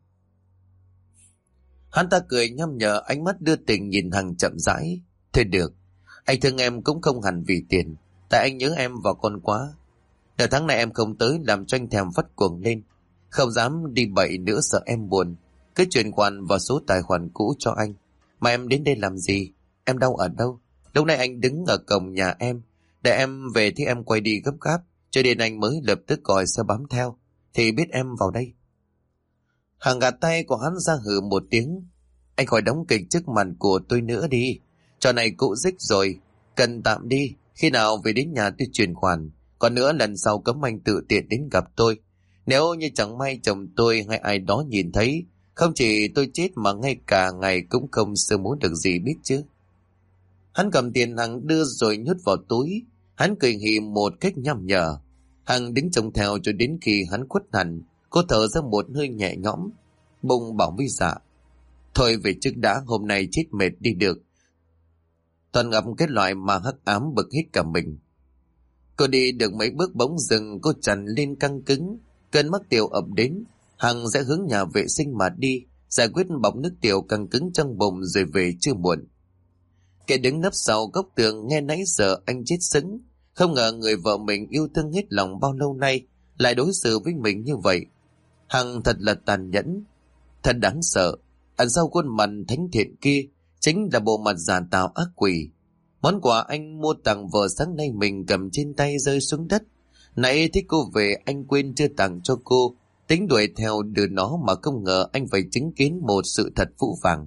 Hắn ta cười nhăm nhở, ánh mắt đưa tình nhìn Hằng chậm rãi. Thôi được, anh thương em cũng không hẳn vì tiền, tại anh nhớ em và con quá. Nửa tháng này em không tới làm cho anh thèm phát cuồng lên, không dám đi bậy nữa sợ em buồn. Cứ chuyển khoản vào số tài khoản cũ cho anh. Mà em đến đây làm gì? Em đau ở đâu? Lúc này anh đứng ở cổng nhà em, để em về thì em quay đi gấp gáp, cho đến anh mới lập tức gọi xe bám theo, thì biết em vào đây. Hằng gạt tay của hắn ra hừ một tiếng. Anh khỏi đóng kịch trước mặt của tôi nữa đi. Trò này cũ dích rồi, cần tạm đi. Khi nào về đến nhà tôi chuyển khoản. Còn nữa lần sau cấm anh tự tiện đến gặp tôi. Nếu như chẳng may chồng tôi hay ai đó nhìn thấy, không chỉ tôi chết mà ngay cả ngày cũng không sơ muốn được gì biết chứ. Hắn cầm tiền Hằng đưa rồi nhốt vào túi. Hắn cười hì một cách nham nhở. Hằng đứng trông theo cho đến khi hắn khuất hẳn. Cô thở ra một hơi nhẹ nhõm, bụng bảo với dạ, thôi về trước đã, hôm nay chết mệt đi được. Toàn gặp cái loại mà hắc ám bực hết cả mình. Cô đi được mấy bước bỗng dừng, cô trằn lên căng cứng, cơn mắc tiểu ập đến. Hằng sẽ hướng nhà vệ sinh mà đi, giải quyết bọc nước tiểu căng cứng trong bụng rồi về chưa muộn. Kẻ đứng nấp sau góc tường nghe nãy giờ anh chết sững, không ngờ người vợ mình yêu thương hết lòng bao lâu nay lại đối xử với mình như vậy. Hằng thật là tàn nhẫn, thật đáng sợ. Ẩn sau khuôn mặt thánh thiện kia chính là bộ mặt giả tạo ác quỷ. Món quà anh mua tặng vợ sáng nay mình cầm trên tay rơi xuống đất. Nãy thích cô về anh quên chưa tặng cho cô, tính đuổi theo đưa nó mà không ngờ anh phải chứng kiến một sự thật phũ phàng.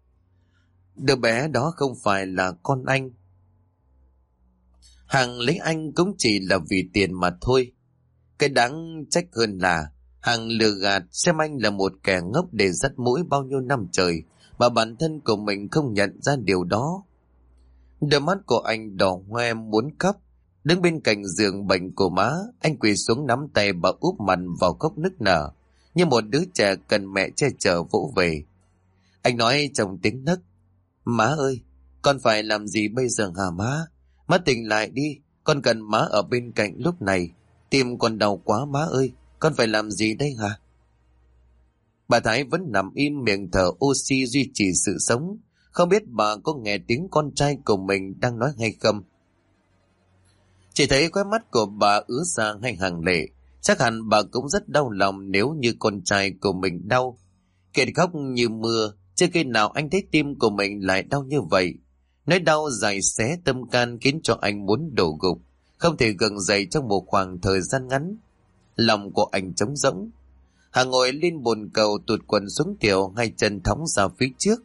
Đứa bé đó không phải là con anh. Hằng lấy anh cũng chỉ là vì tiền mà thôi. Cái đáng trách hơn là Hằng lừa gạt xem anh là một kẻ ngốc để dắt mũi bao nhiêu năm trời, mà bản thân của mình không nhận ra điều đó. Đôi mắt của anh đỏ hoe muốn khóc. Đứng bên cạnh giường bệnh của má, anh quỳ xuống nắm tay và úp mặt vào góc nức nở, như một đứa trẻ cần mẹ che chở vỗ về. Anh nói trong tiếng nấc, má ơi, con phải làm gì bây giờ hả má? Má tỉnh lại đi, con cần má ở bên cạnh lúc này. Tim con đau quá má ơi, con phải làm gì đây hả? Bà Thái vẫn nằm im miệng thở oxy duy trì sự sống. Không biết bà có nghe tiếng con trai của mình đang nói hay không. Chỉ thấy khóe mắt của bà ứa ra hai hàng lệ. Chắc hẳn bà cũng rất đau lòng nếu như con trai của mình đau. Kể khóc như mưa, chưa khi nào anh thấy tim của mình lại đau như vậy. Nỗi đau dài xé tâm can khiến cho anh muốn đổ gục, không thể gượng dậy trong một khoảng thời gian ngắn. Lòng của anh trống rỗng. Hà ngồi lên bồn cầu tụt quần xuống tiểu, hai chân thõng ra phía trước.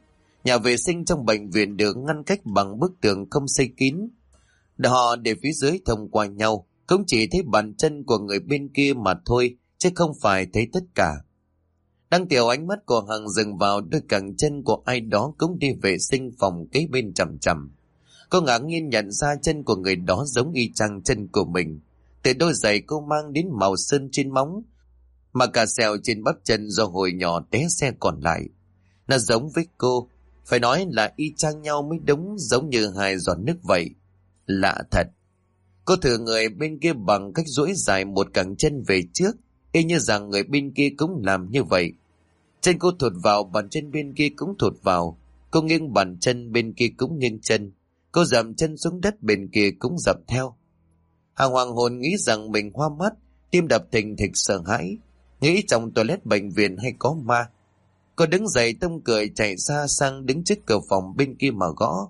Nhà vệ sinh trong bệnh viện được ngăn cách bằng bức tường không xây kín. Họ để phía dưới thông qua nhau, cũng chỉ thấy bàn chân của người bên kia mà thôi, chứ không phải thấy tất cả. Đăng Tiểu ánh mắt của Hằng dừng vào đôi cẳng chân của ai đó cũng đi vệ sinh phòng kế bên chằm chằm. Cô ngạc nhiên nhận ra chân của người đó giống y chang chân của mình. Từ đôi giày cô mang đến màu sơn trên móng, mà cả sẹo trên bắp chân do hồi nhỏ té xe còn lại. Nó giống với cô, phải nói là y chang nhau mới đúng, giống như hai giọt nước vậy. Lạ thật. Cô thử người bên kia bằng cách duỗi dài một cẳng chân về trước, y như rằng người bên kia cũng làm như vậy. Chân cô thụt vào, bàn chân bên kia cũng thụt vào. Cô nghiêng bàn chân, bên kia cũng nghiêng chân. Cô dậm chân xuống đất, bên kia cũng dậm theo. Hằng hoàng hồn nghĩ rằng mình hoa mắt, tim đập thình thịch sợ hãi, nghĩ trong toilet bệnh viện hay có ma. Cô đứng dậy tông cười chạy ra sang đứng trước cửa phòng bên kia mà gõ.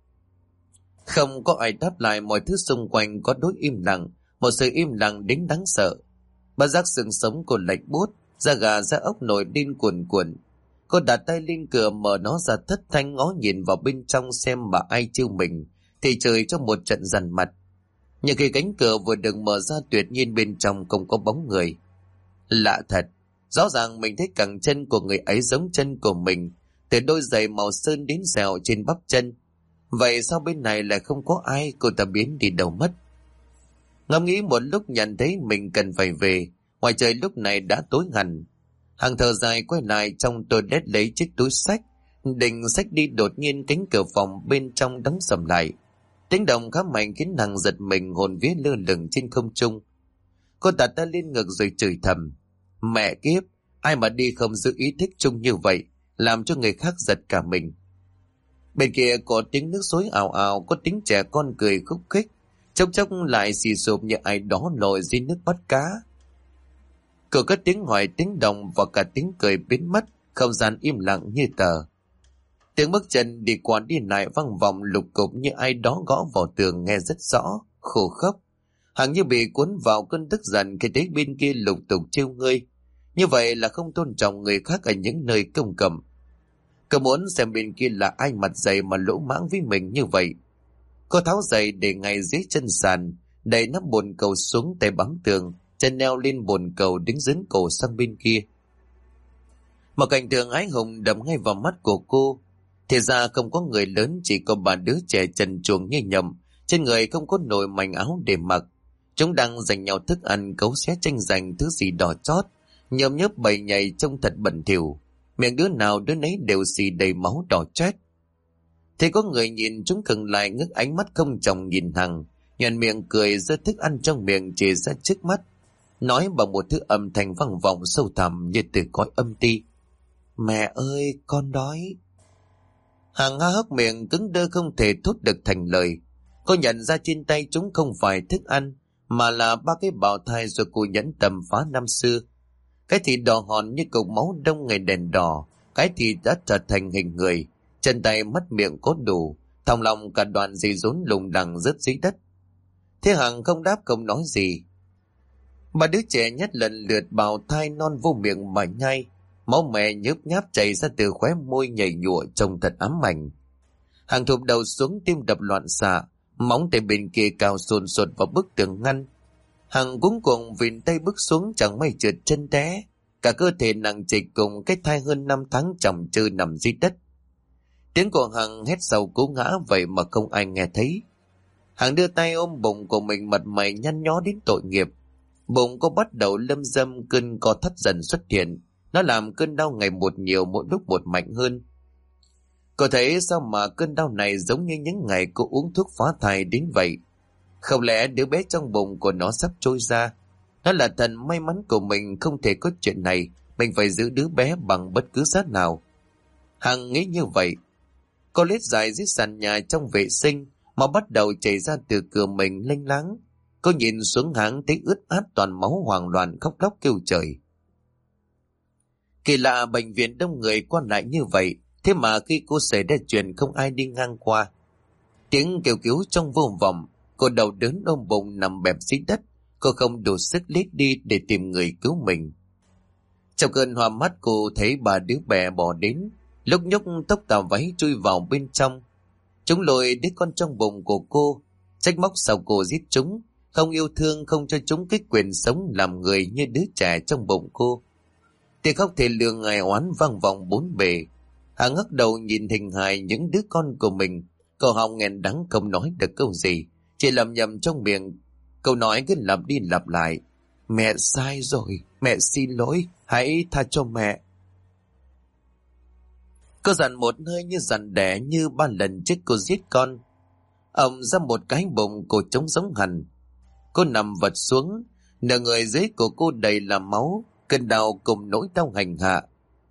Không có ai đáp lại, mọi thứ xung quanh có đối im lặng, một sự im lặng đến đáng sợ. Bất giác xương sống cô lạnh buốt, da gà da ốc nổi lên cuồn cuộn. Cô đặt tay lên cửa mở nó ra thất thanh ngó nhìn vào bên trong xem mà ai trêu mình, thì trời cho một trận dằn mặt. Nhưng khi cánh cửa vừa được mở ra, tuyệt nhiên bên trong không có bóng người. Lạ thật, rõ ràng mình thấy cẳng chân của người ấy giống chân của mình, từ đôi giày màu sơn đến sẹo trên bắp chân. Vậy sao bên này lại không có ai, cô ta biến đi đâu mất? Ngẫm nghĩ một lúc nhận thấy mình cần phải về. Ngoài trời lúc này đã tối hẳn. Hằng thở dài quay lại trong toilet lấy chiếc túi xách, định xách đi, đột nhiên cánh cửa phòng bên trong đóng sầm lại. Tiếng động khá mạnh khiến Hằng giật mình, hồn vía lơ lửng trên không trung. Cô đặt tay lên ngực rồi chửi thầm. Mẹ kiếp, ai mà đi không giữ ý thức chung như vậy, làm cho người khác giật cả mình. Bên kia có tiếng nước xối ào ào, có tiếng trẻ con cười khúc khích, chốc chốc lại xì sụp như ai đó lội dưới nước bắt cá. Cửa cất tiếng hỏi, tiếng động và cả tiếng cười biến mất, không gian im lặng như tờ. Tiếng bước chân đi qua đi lại vang vọng lục cục như ai đó gõ vào tường, nghe rất rõ, khô khốc. Hằng như bị cuốn vào cơn tức giận khi thấy bên kia lục tục trêu ngươi. Như vậy là không tôn trọng người khác ở những nơi công cộng. Cô muốn xem bên kia là ai mặt dày mà lỗ mãng với mình như vậy. Cô tháo giày để ngay dưới chân sàn, đẩy nắp bồn cầu xuống, tay bám tường, chân leo lên bồn cầu đứng dướn cổ sang bên kia. Một cảnh tượng ái hùng đập ngay vào mắt của cô. Thì ra không có người lớn, chỉ có ba đứa trẻ trần truồng như nhộng, trên người không có nổi mảnh áo để mặc. Chúng đang giành nhau thức ăn, cấu xé tranh giành thứ gì đỏ chót, nhôm nhớp bầy nhầy trông thật bẩn thỉu. Miệng đứa nào đứa nấy đều xì đầy máu đỏ chét. Thì có người nhìn chúng khựng lại, ngước ánh mắt không chồng nhìn Hằng, nhoẻn miệng cười, giơ thức ăn trong miệng chì ra trước mắt, nói bằng một thứ âm thanh vang vọng sâu thẳm như từ cõi âm ti. Mẹ ơi, con đói. Hằng há hốc miệng cứng đơ không thể thốt được thành lời. Cô nhận ra trên tay chúng không phải thức ăn, mà là ba cái bào thai do cô nhẫn tâm phá năm xưa. Cái thịt đỏ hòn như cục máu đông ngày đèn đỏ, cái thịt đã trở thành hình người, chân tay mắt miệng cốt đủ, thòng lòng cả đoạn dây rốn lùng đằng rớt dưới đất. Thế Hằng không đáp không nói gì. Ba đứa trẻ nhất lần lượt bào thai non vô miệng mà nhai, máu mẹ nhớp nháp chảy ra từ khóe môi nhảy nhụa trông thật ám ảnh. Hằng thụp đầu xuống, tim đập loạn xạ, móng tay bên kia cào sồn sột vào bức tường ngăn. Hằng cuống cuồng vịn tay bước xuống, chẳng may trượt chân té, cả cơ thể nặng trịch cùng cái thai hơn 5 tháng chồng chơ nằm dưới đất. Tiếng của Hằng hét sau cú ngã vậy mà không ai nghe thấy. Hằng đưa tay ôm bụng của mình, mặt mày nhăn nhó đến tội nghiệp. Bụng cô bắt đầu lâm dâm, cơn co thắt dần xuất hiện. Nó làm cơn đau ngày một nhiều, mỗi lúc một mạnh hơn. Cô thấy sao mà cơn đau này giống như những ngày cô uống thuốc phá thai đến vậy. Không lẽ đứa bé trong bụng của nó sắp trôi ra? Nó là thần may mắn của mình, không thể có chuyện này. Mình phải giữ đứa bé bằng bất cứ giá nào. Hằng nghĩ như vậy. Cô lết dài dưới sàn nhà trong vệ sinh, mà bắt đầu chảy ra từ cửa mình lênh láng. Cô nhìn xuống háng thấy ướt át toàn máu, hoảng loạn khóc lóc kêu trời. Kỳ lạ, bệnh viện đông người qua lại như vậy, thế mà khi cô xảy ra chuyện không ai đi ngang qua. Tiếng kêu cứu trong vô vọng, cô đầu đớn ôm bụng nằm bẹp dưới đất. Cô không đủ sức lết đi để tìm người cứu mình. Trong cơn hoa mắt, cô thấy ba đứa bé bỏ đến. Lúc nhúc tóc tà váy chui vào bên trong. Chúng lôi đứa con trong bụng của cô, trách móc sao cô giết chúng, không yêu thương, không cho chúng cái quyền sống làm người như đứa trẻ trong bụng cô. Tiếng khóc thê lương ngài oán vang vọng bốn bề. Hằng ngước đầu nhìn hình hài những đứa con của mình, cô họng nghẹn đắng không nói được câu gì, chỉ lẩm nhẩm trong miệng. Câu nói cứ lặp đi lặp lại: mẹ sai rồi, mẹ xin lỗi, hãy tha cho mẹ. Cô dặn một hơi như dặn đẻ, như 3 lần trước cô giết con. Ông ra một cái bụng, cô trống giống hẳn. Cô nằm vật xuống, nửa người dưới của cô đầy là máu, cơn đau cùng nỗi đau hành hạ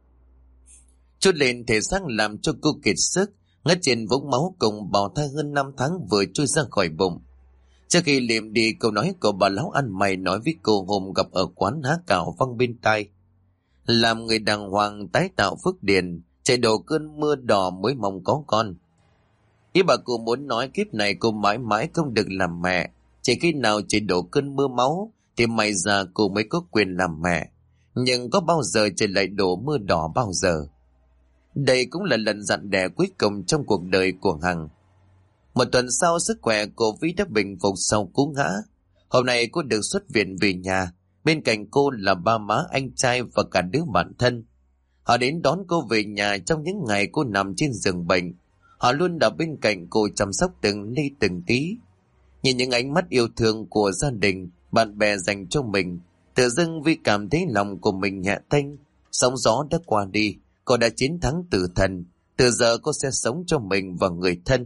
trút lên thể xác làm cho cô kiệt sức, ngất trên vũng máu cùng bào thai hơn 5 tháng vừa trôi ra khỏi bụng. Trước khi liệm đi, câu nói của bà lão ăn mày nói với cô hôm gặp ở quán há cảo văng bên tai: làm người đàng hoàng tái tạo phước điền, chạy đổ cơn mưa đỏ mới mong có con. Ý bà cô muốn nói kiếp này cô mãi mãi không được làm mẹ, chỉ khi nào chạy đổ cơn mưa máu thì may ra cô mới có quyền làm mẹ. Nhưng có bao giờ trời lại đổ mưa đỏ bao giờ? Đây cũng là lần dặn đẻ cuối cùng trong cuộc đời của Hằng. Một tuần sau, sức khỏe của Vy đã bình phục sau cú ngã. Hôm nay cô được xuất viện về nhà, bên cạnh cô là ba má, anh trai và cả đứa bạn thân. Họ đến đón cô về nhà trong những ngày cô nằm trên giường bệnh. Họ luôn ở bên cạnh cô chăm sóc từng ly từng tí. Nhìn những ánh mắt yêu thương của gia đình, bạn bè dành cho mình, tự dưng Vi cảm thấy lòng của mình nhẹ tênh. Sóng gió đã qua đi, cô đã chiến thắng tử thần. Từ giờ cô sẽ sống cho mình và người thân.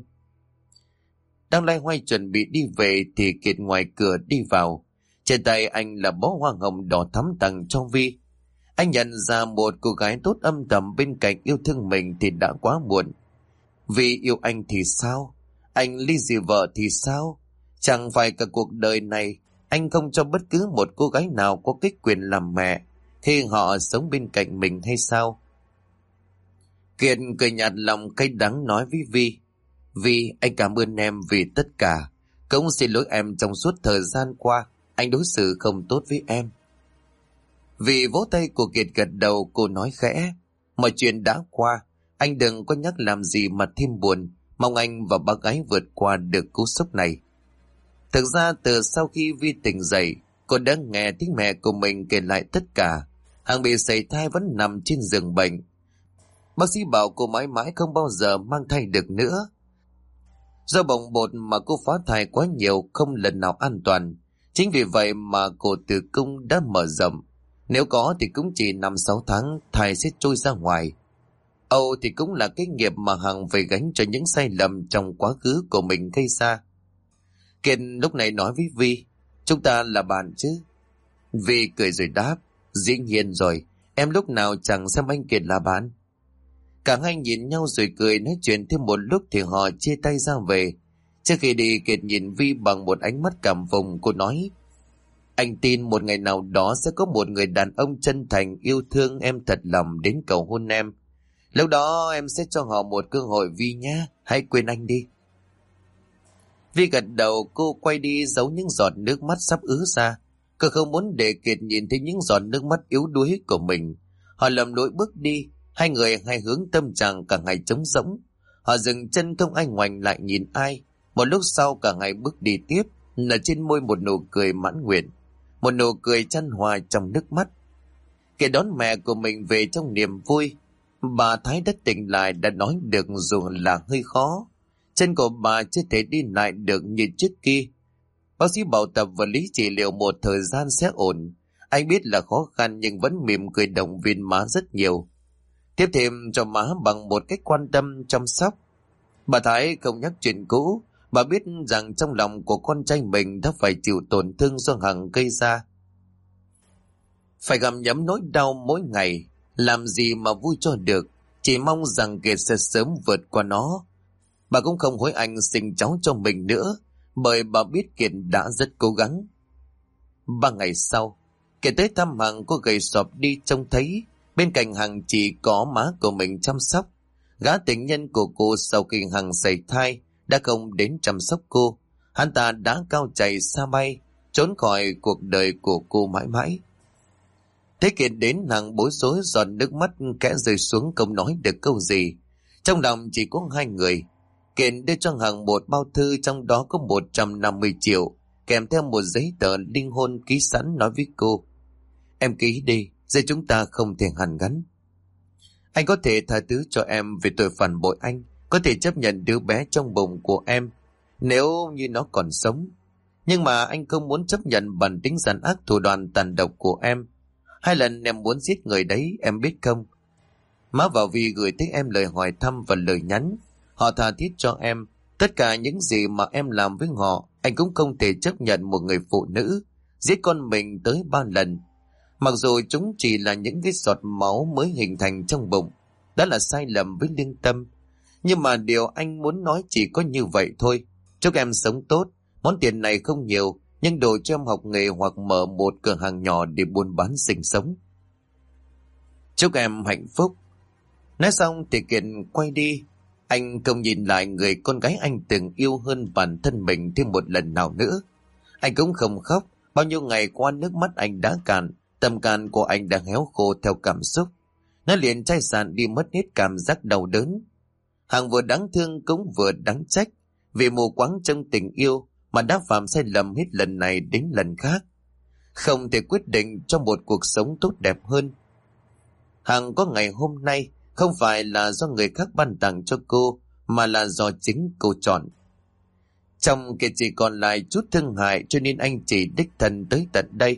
Đang loay hoay chuẩn bị đi về thì Kiệt ngoài cửa đi vào. Trên tay anh là bó hoa hồng đỏ thắm tặng cho Vi. Anh nhận ra một cô gái tốt âm thầm bên cạnh yêu thương mình thì đã quá muộn. Vì yêu anh thì sao? Anh ly dị vợ thì sao? Chẳng phải cả cuộc đời này anh không cho bất cứ một cô gái nào có cái quyền làm mẹ khi họ sống bên cạnh mình hay sao? Kiệt cười nhạt lòng cay đắng nói với Vi: Vi, anh cảm ơn em vì tất cả. Cũng xin lỗi em trong suốt thời gian qua anh đối xử không tốt với em. Vì vỗ tay của Kiệt gật đầu, cô nói khẽ: mọi chuyện đã qua, anh đừng có nhắc làm gì mà thêm buồn. Mong anh và bác gái vượt qua được cú sốc này. Thực ra từ sau khi Vi tỉnh dậy, cô đã nghe tiếng mẹ của mình kể lại tất cả. Hằng bị sảy thai vẫn nằm trên giường bệnh. Bác sĩ bảo cô mãi mãi không bao giờ mang thai được nữa. Do bồng bột mà cô phá thai quá nhiều, không lần nào an toàn. Chính vì vậy mà cổ tử cung đã mở rộng. Nếu có thì cũng chỉ 5-6 tháng thai sẽ trôi ra ngoài. Âu thì cũng là cái nghiệp mà Hằng phải gánh cho những sai lầm trong quá khứ của mình gây ra. Kiệt lúc này nói với Vi: chúng ta là bạn chứ? Vi cười rồi đáp: dĩ nhiên rồi, em lúc nào chẳng xem anh Kiệt là bạn. Cả hai nhìn nhau rồi cười nói chuyện thêm một lúc thì họ chia tay ra về. Trước khi đi, Kiệt nhìn Vi bằng một ánh mắt cảm phục. Cô nói: anh tin một ngày nào đó sẽ có một người đàn ông chân thành yêu thương em thật lòng đến cầu hôn em. Lúc đó em sẽ cho họ một cơ hội Vi nhé, hãy quên anh đi. Vi gật đầu, cô quay đi giấu những giọt nước mắt sắp ứa ra. Cô không muốn để Kiệt nhìn thấy những giọt nước mắt yếu đuối của mình. Họ lầm lỗi bước đi, hai người hai hướng, tâm trạng cả ngày trống rỗng. Họ dừng chân không ai ngoảnh lại nhìn ai. Một lúc sau cả ngày bước đi tiếp, nở trên môi một nụ cười mãn nguyện, một nụ cười chan hòa trong nước mắt. Kiệt đón mẹ của mình về trong niềm vui. Bà Thái đã tỉnh lại, đã nói được dù là hơi khó. Chân của bà chưa thể đi lại được như trước kia. Bác sĩ bảo tập vật lý trị liệu một thời gian sẽ ổn. Anh biết là khó khăn nhưng vẫn mỉm cười động viên má rất nhiều. Tiếp thêm cho má bằng một cách quan tâm chăm sóc. Bà Thái không nhắc chuyện cũ. Bà biết rằng trong lòng của con trai mình đã phải chịu tổn thương do Hằng gây ra. Phải gặm nhấm nỗi đau mỗi ngày, làm gì mà vui cho được. Chỉ mong rằng Kiệt sẽ sớm vượt qua nó. Bà cũng không hối anh sinh cháu cho mình nữa, bởi bà biết Kiệt đã rất cố gắng. 3 ngày sau, Kiệt tới thăm Hằng. Cô gầy sọp đi trông thấy. Bên cạnh Hằng chỉ có má của mình chăm sóc. Gã tình nhân của cô sau khi Hằng sảy thai đã không đến chăm sóc cô. Hắn ta đã cao chạy xa bay, trốn khỏi cuộc đời của cô mãi mãi. Thế Kiệt đến, Hằng bối rối giọt nước mắt kẽ rơi xuống, không nói được câu gì. Trong lòng chỉ có hai người. Kiệt đưa cho Hằng một bao thư, trong đó có 150 triệu, kèm theo một giấy tờ ly hôn ký sẵn, nói với cô: "Em ký đi, giờ chúng ta không thể hàn gắn. Anh có thể tha thứ cho em vì tội phản bội anh, có thể chấp nhận đứa bé trong bụng của em nếu như nó còn sống. Nhưng mà anh không muốn chấp nhận bản tính gian ác thủ đoạn tàn độc của em. 2 lần em muốn giết người đấy, em biết không? Má vào vì gửi tới em lời hỏi thăm và lời nhắn. Họ tha thiết cho em. Tất cả những gì mà em làm với họ, anh cũng không thể chấp nhận một người phụ nữ giết con mình tới 3 lần. Mặc dù chúng chỉ là những cái giọt máu mới hình thành trong bụng, đã là sai lầm với lương tâm. Nhưng mà điều anh muốn nói chỉ có như vậy thôi. Chúc em sống tốt. Món tiền này không nhiều, nhưng đồ cho em học nghề hoặc mở một cửa hàng nhỏ để buôn bán sinh sống. Chúc em hạnh phúc." Nói xong thì Kiệt quay đi. Anh không nhìn lại người con gái anh từng yêu hơn bản thân mình thêm một lần nào nữa. Anh cũng không khóc. Bao nhiêu ngày qua nước mắt anh đã cạn, tâm can của anh đã héo khô theo cảm xúc. Nó liền chai sạn đi mất hết cảm giác đau đớn. Hằng vừa đáng thương cũng vừa đáng trách, vì mù quáng trong tình yêu mà đã phạm sai lầm hết lần này đến lần khác, không thể quyết định cho một cuộc sống tốt đẹp hơn. Hằng có ngày hôm nay không phải là do người khác ban tặng cho cô, mà là do chính cô chọn. Trong Kiệt chỉ còn lại chút thương hại, cho nên anh chỉ đích thân tới tận đây.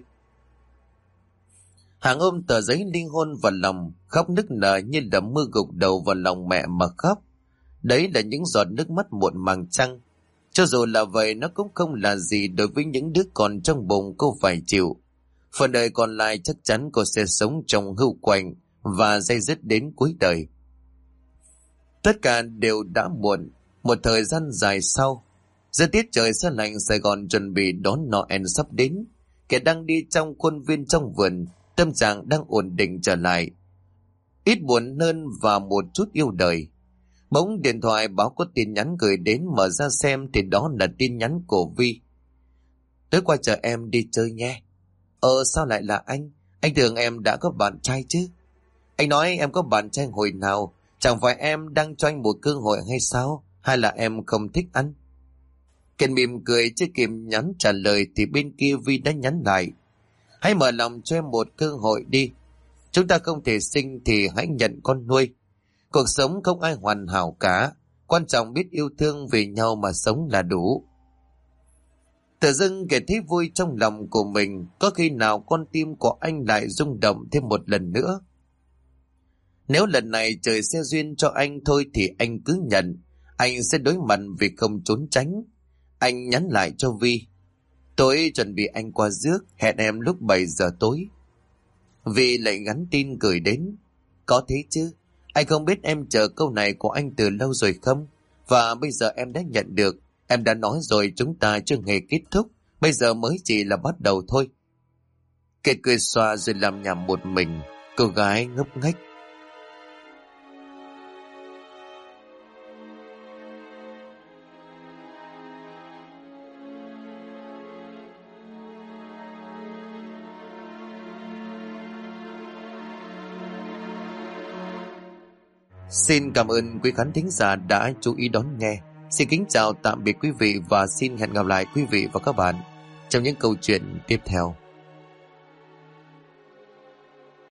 Hằng ôm tờ giấy ly hôn vào lòng, khóc nức nở như là mưa gục đầu vào lòng mẹ mà khóc. Đấy là những giọt nước mắt muộn màng chăng? Cho dù là vậy, nó cũng không là gì đối với những đứa con trong bụng cô phải chịu. Phần đời còn lại chắc chắn cô sẽ sống trong hưu quạnh và day dứt đến cuối đời. Tất cả đều đã muộn. Một thời gian dài sau, giữa tiết trời se lạnh, Sài Gòn chuẩn bị đón Noel sắp đến. Kẻ đang đi trong khuôn viên trong vườn, tâm trạng đang ổn định trở lại, ít buồn hơn và một chút yêu đời. Bỗng điện thoại báo có tin nhắn gửi đến, mở ra xem thì đó là tin nhắn của Vi. "Tới qua chợ em đi chơi nhé." Sao lại là anh? Anh tưởng em đã có bạn trai chứ." "Anh nói em có bạn trai hồi nào? Chẳng phải em đang cho anh một cơ hội hay sao? Hay là em không thích anh?" Kiệt mỉm cười, chưa kịp nhắn trả lời thì bên kia Vi đã nhắn lại: "Hãy mở lòng cho em một cơ hội đi. Chúng ta không thể sinh thì hãy nhận con nuôi. Cuộc sống không ai hoàn hảo cả. Quan trọng biết yêu thương vì nhau mà sống là đủ." Tự dưng Kiệt thấy vui trong lòng của mình. Có khi nào con tim của anh lại rung động thêm một lần nữa? Nếu lần này trời sẽ duyên cho anh thôi thì anh cứ nhận. Anh sẽ đối mặt vì không trốn tránh. Anh nhắn lại cho Vi: "Tối chuẩn bị anh qua rước, hẹn em lúc 7 giờ tối." Vi lại gắn tin gửi đến: "Có thế chứ? Anh không biết em chờ câu này của anh từ lâu rồi không? Và bây giờ em đã nhận được. Em đã nói rồi, chúng ta chưa hề kết thúc, bây giờ mới chỉ là bắt đầu thôi." Kiệt cười xòa rồi làm nhảm một mình. Cô gái ngốc nghếch. Xin cảm ơn quý khán thính giả đã chú ý đón nghe. Xin kính chào tạm biệt quý vị và xin hẹn gặp lại quý vị và các bạn trong những câu chuyện tiếp theo.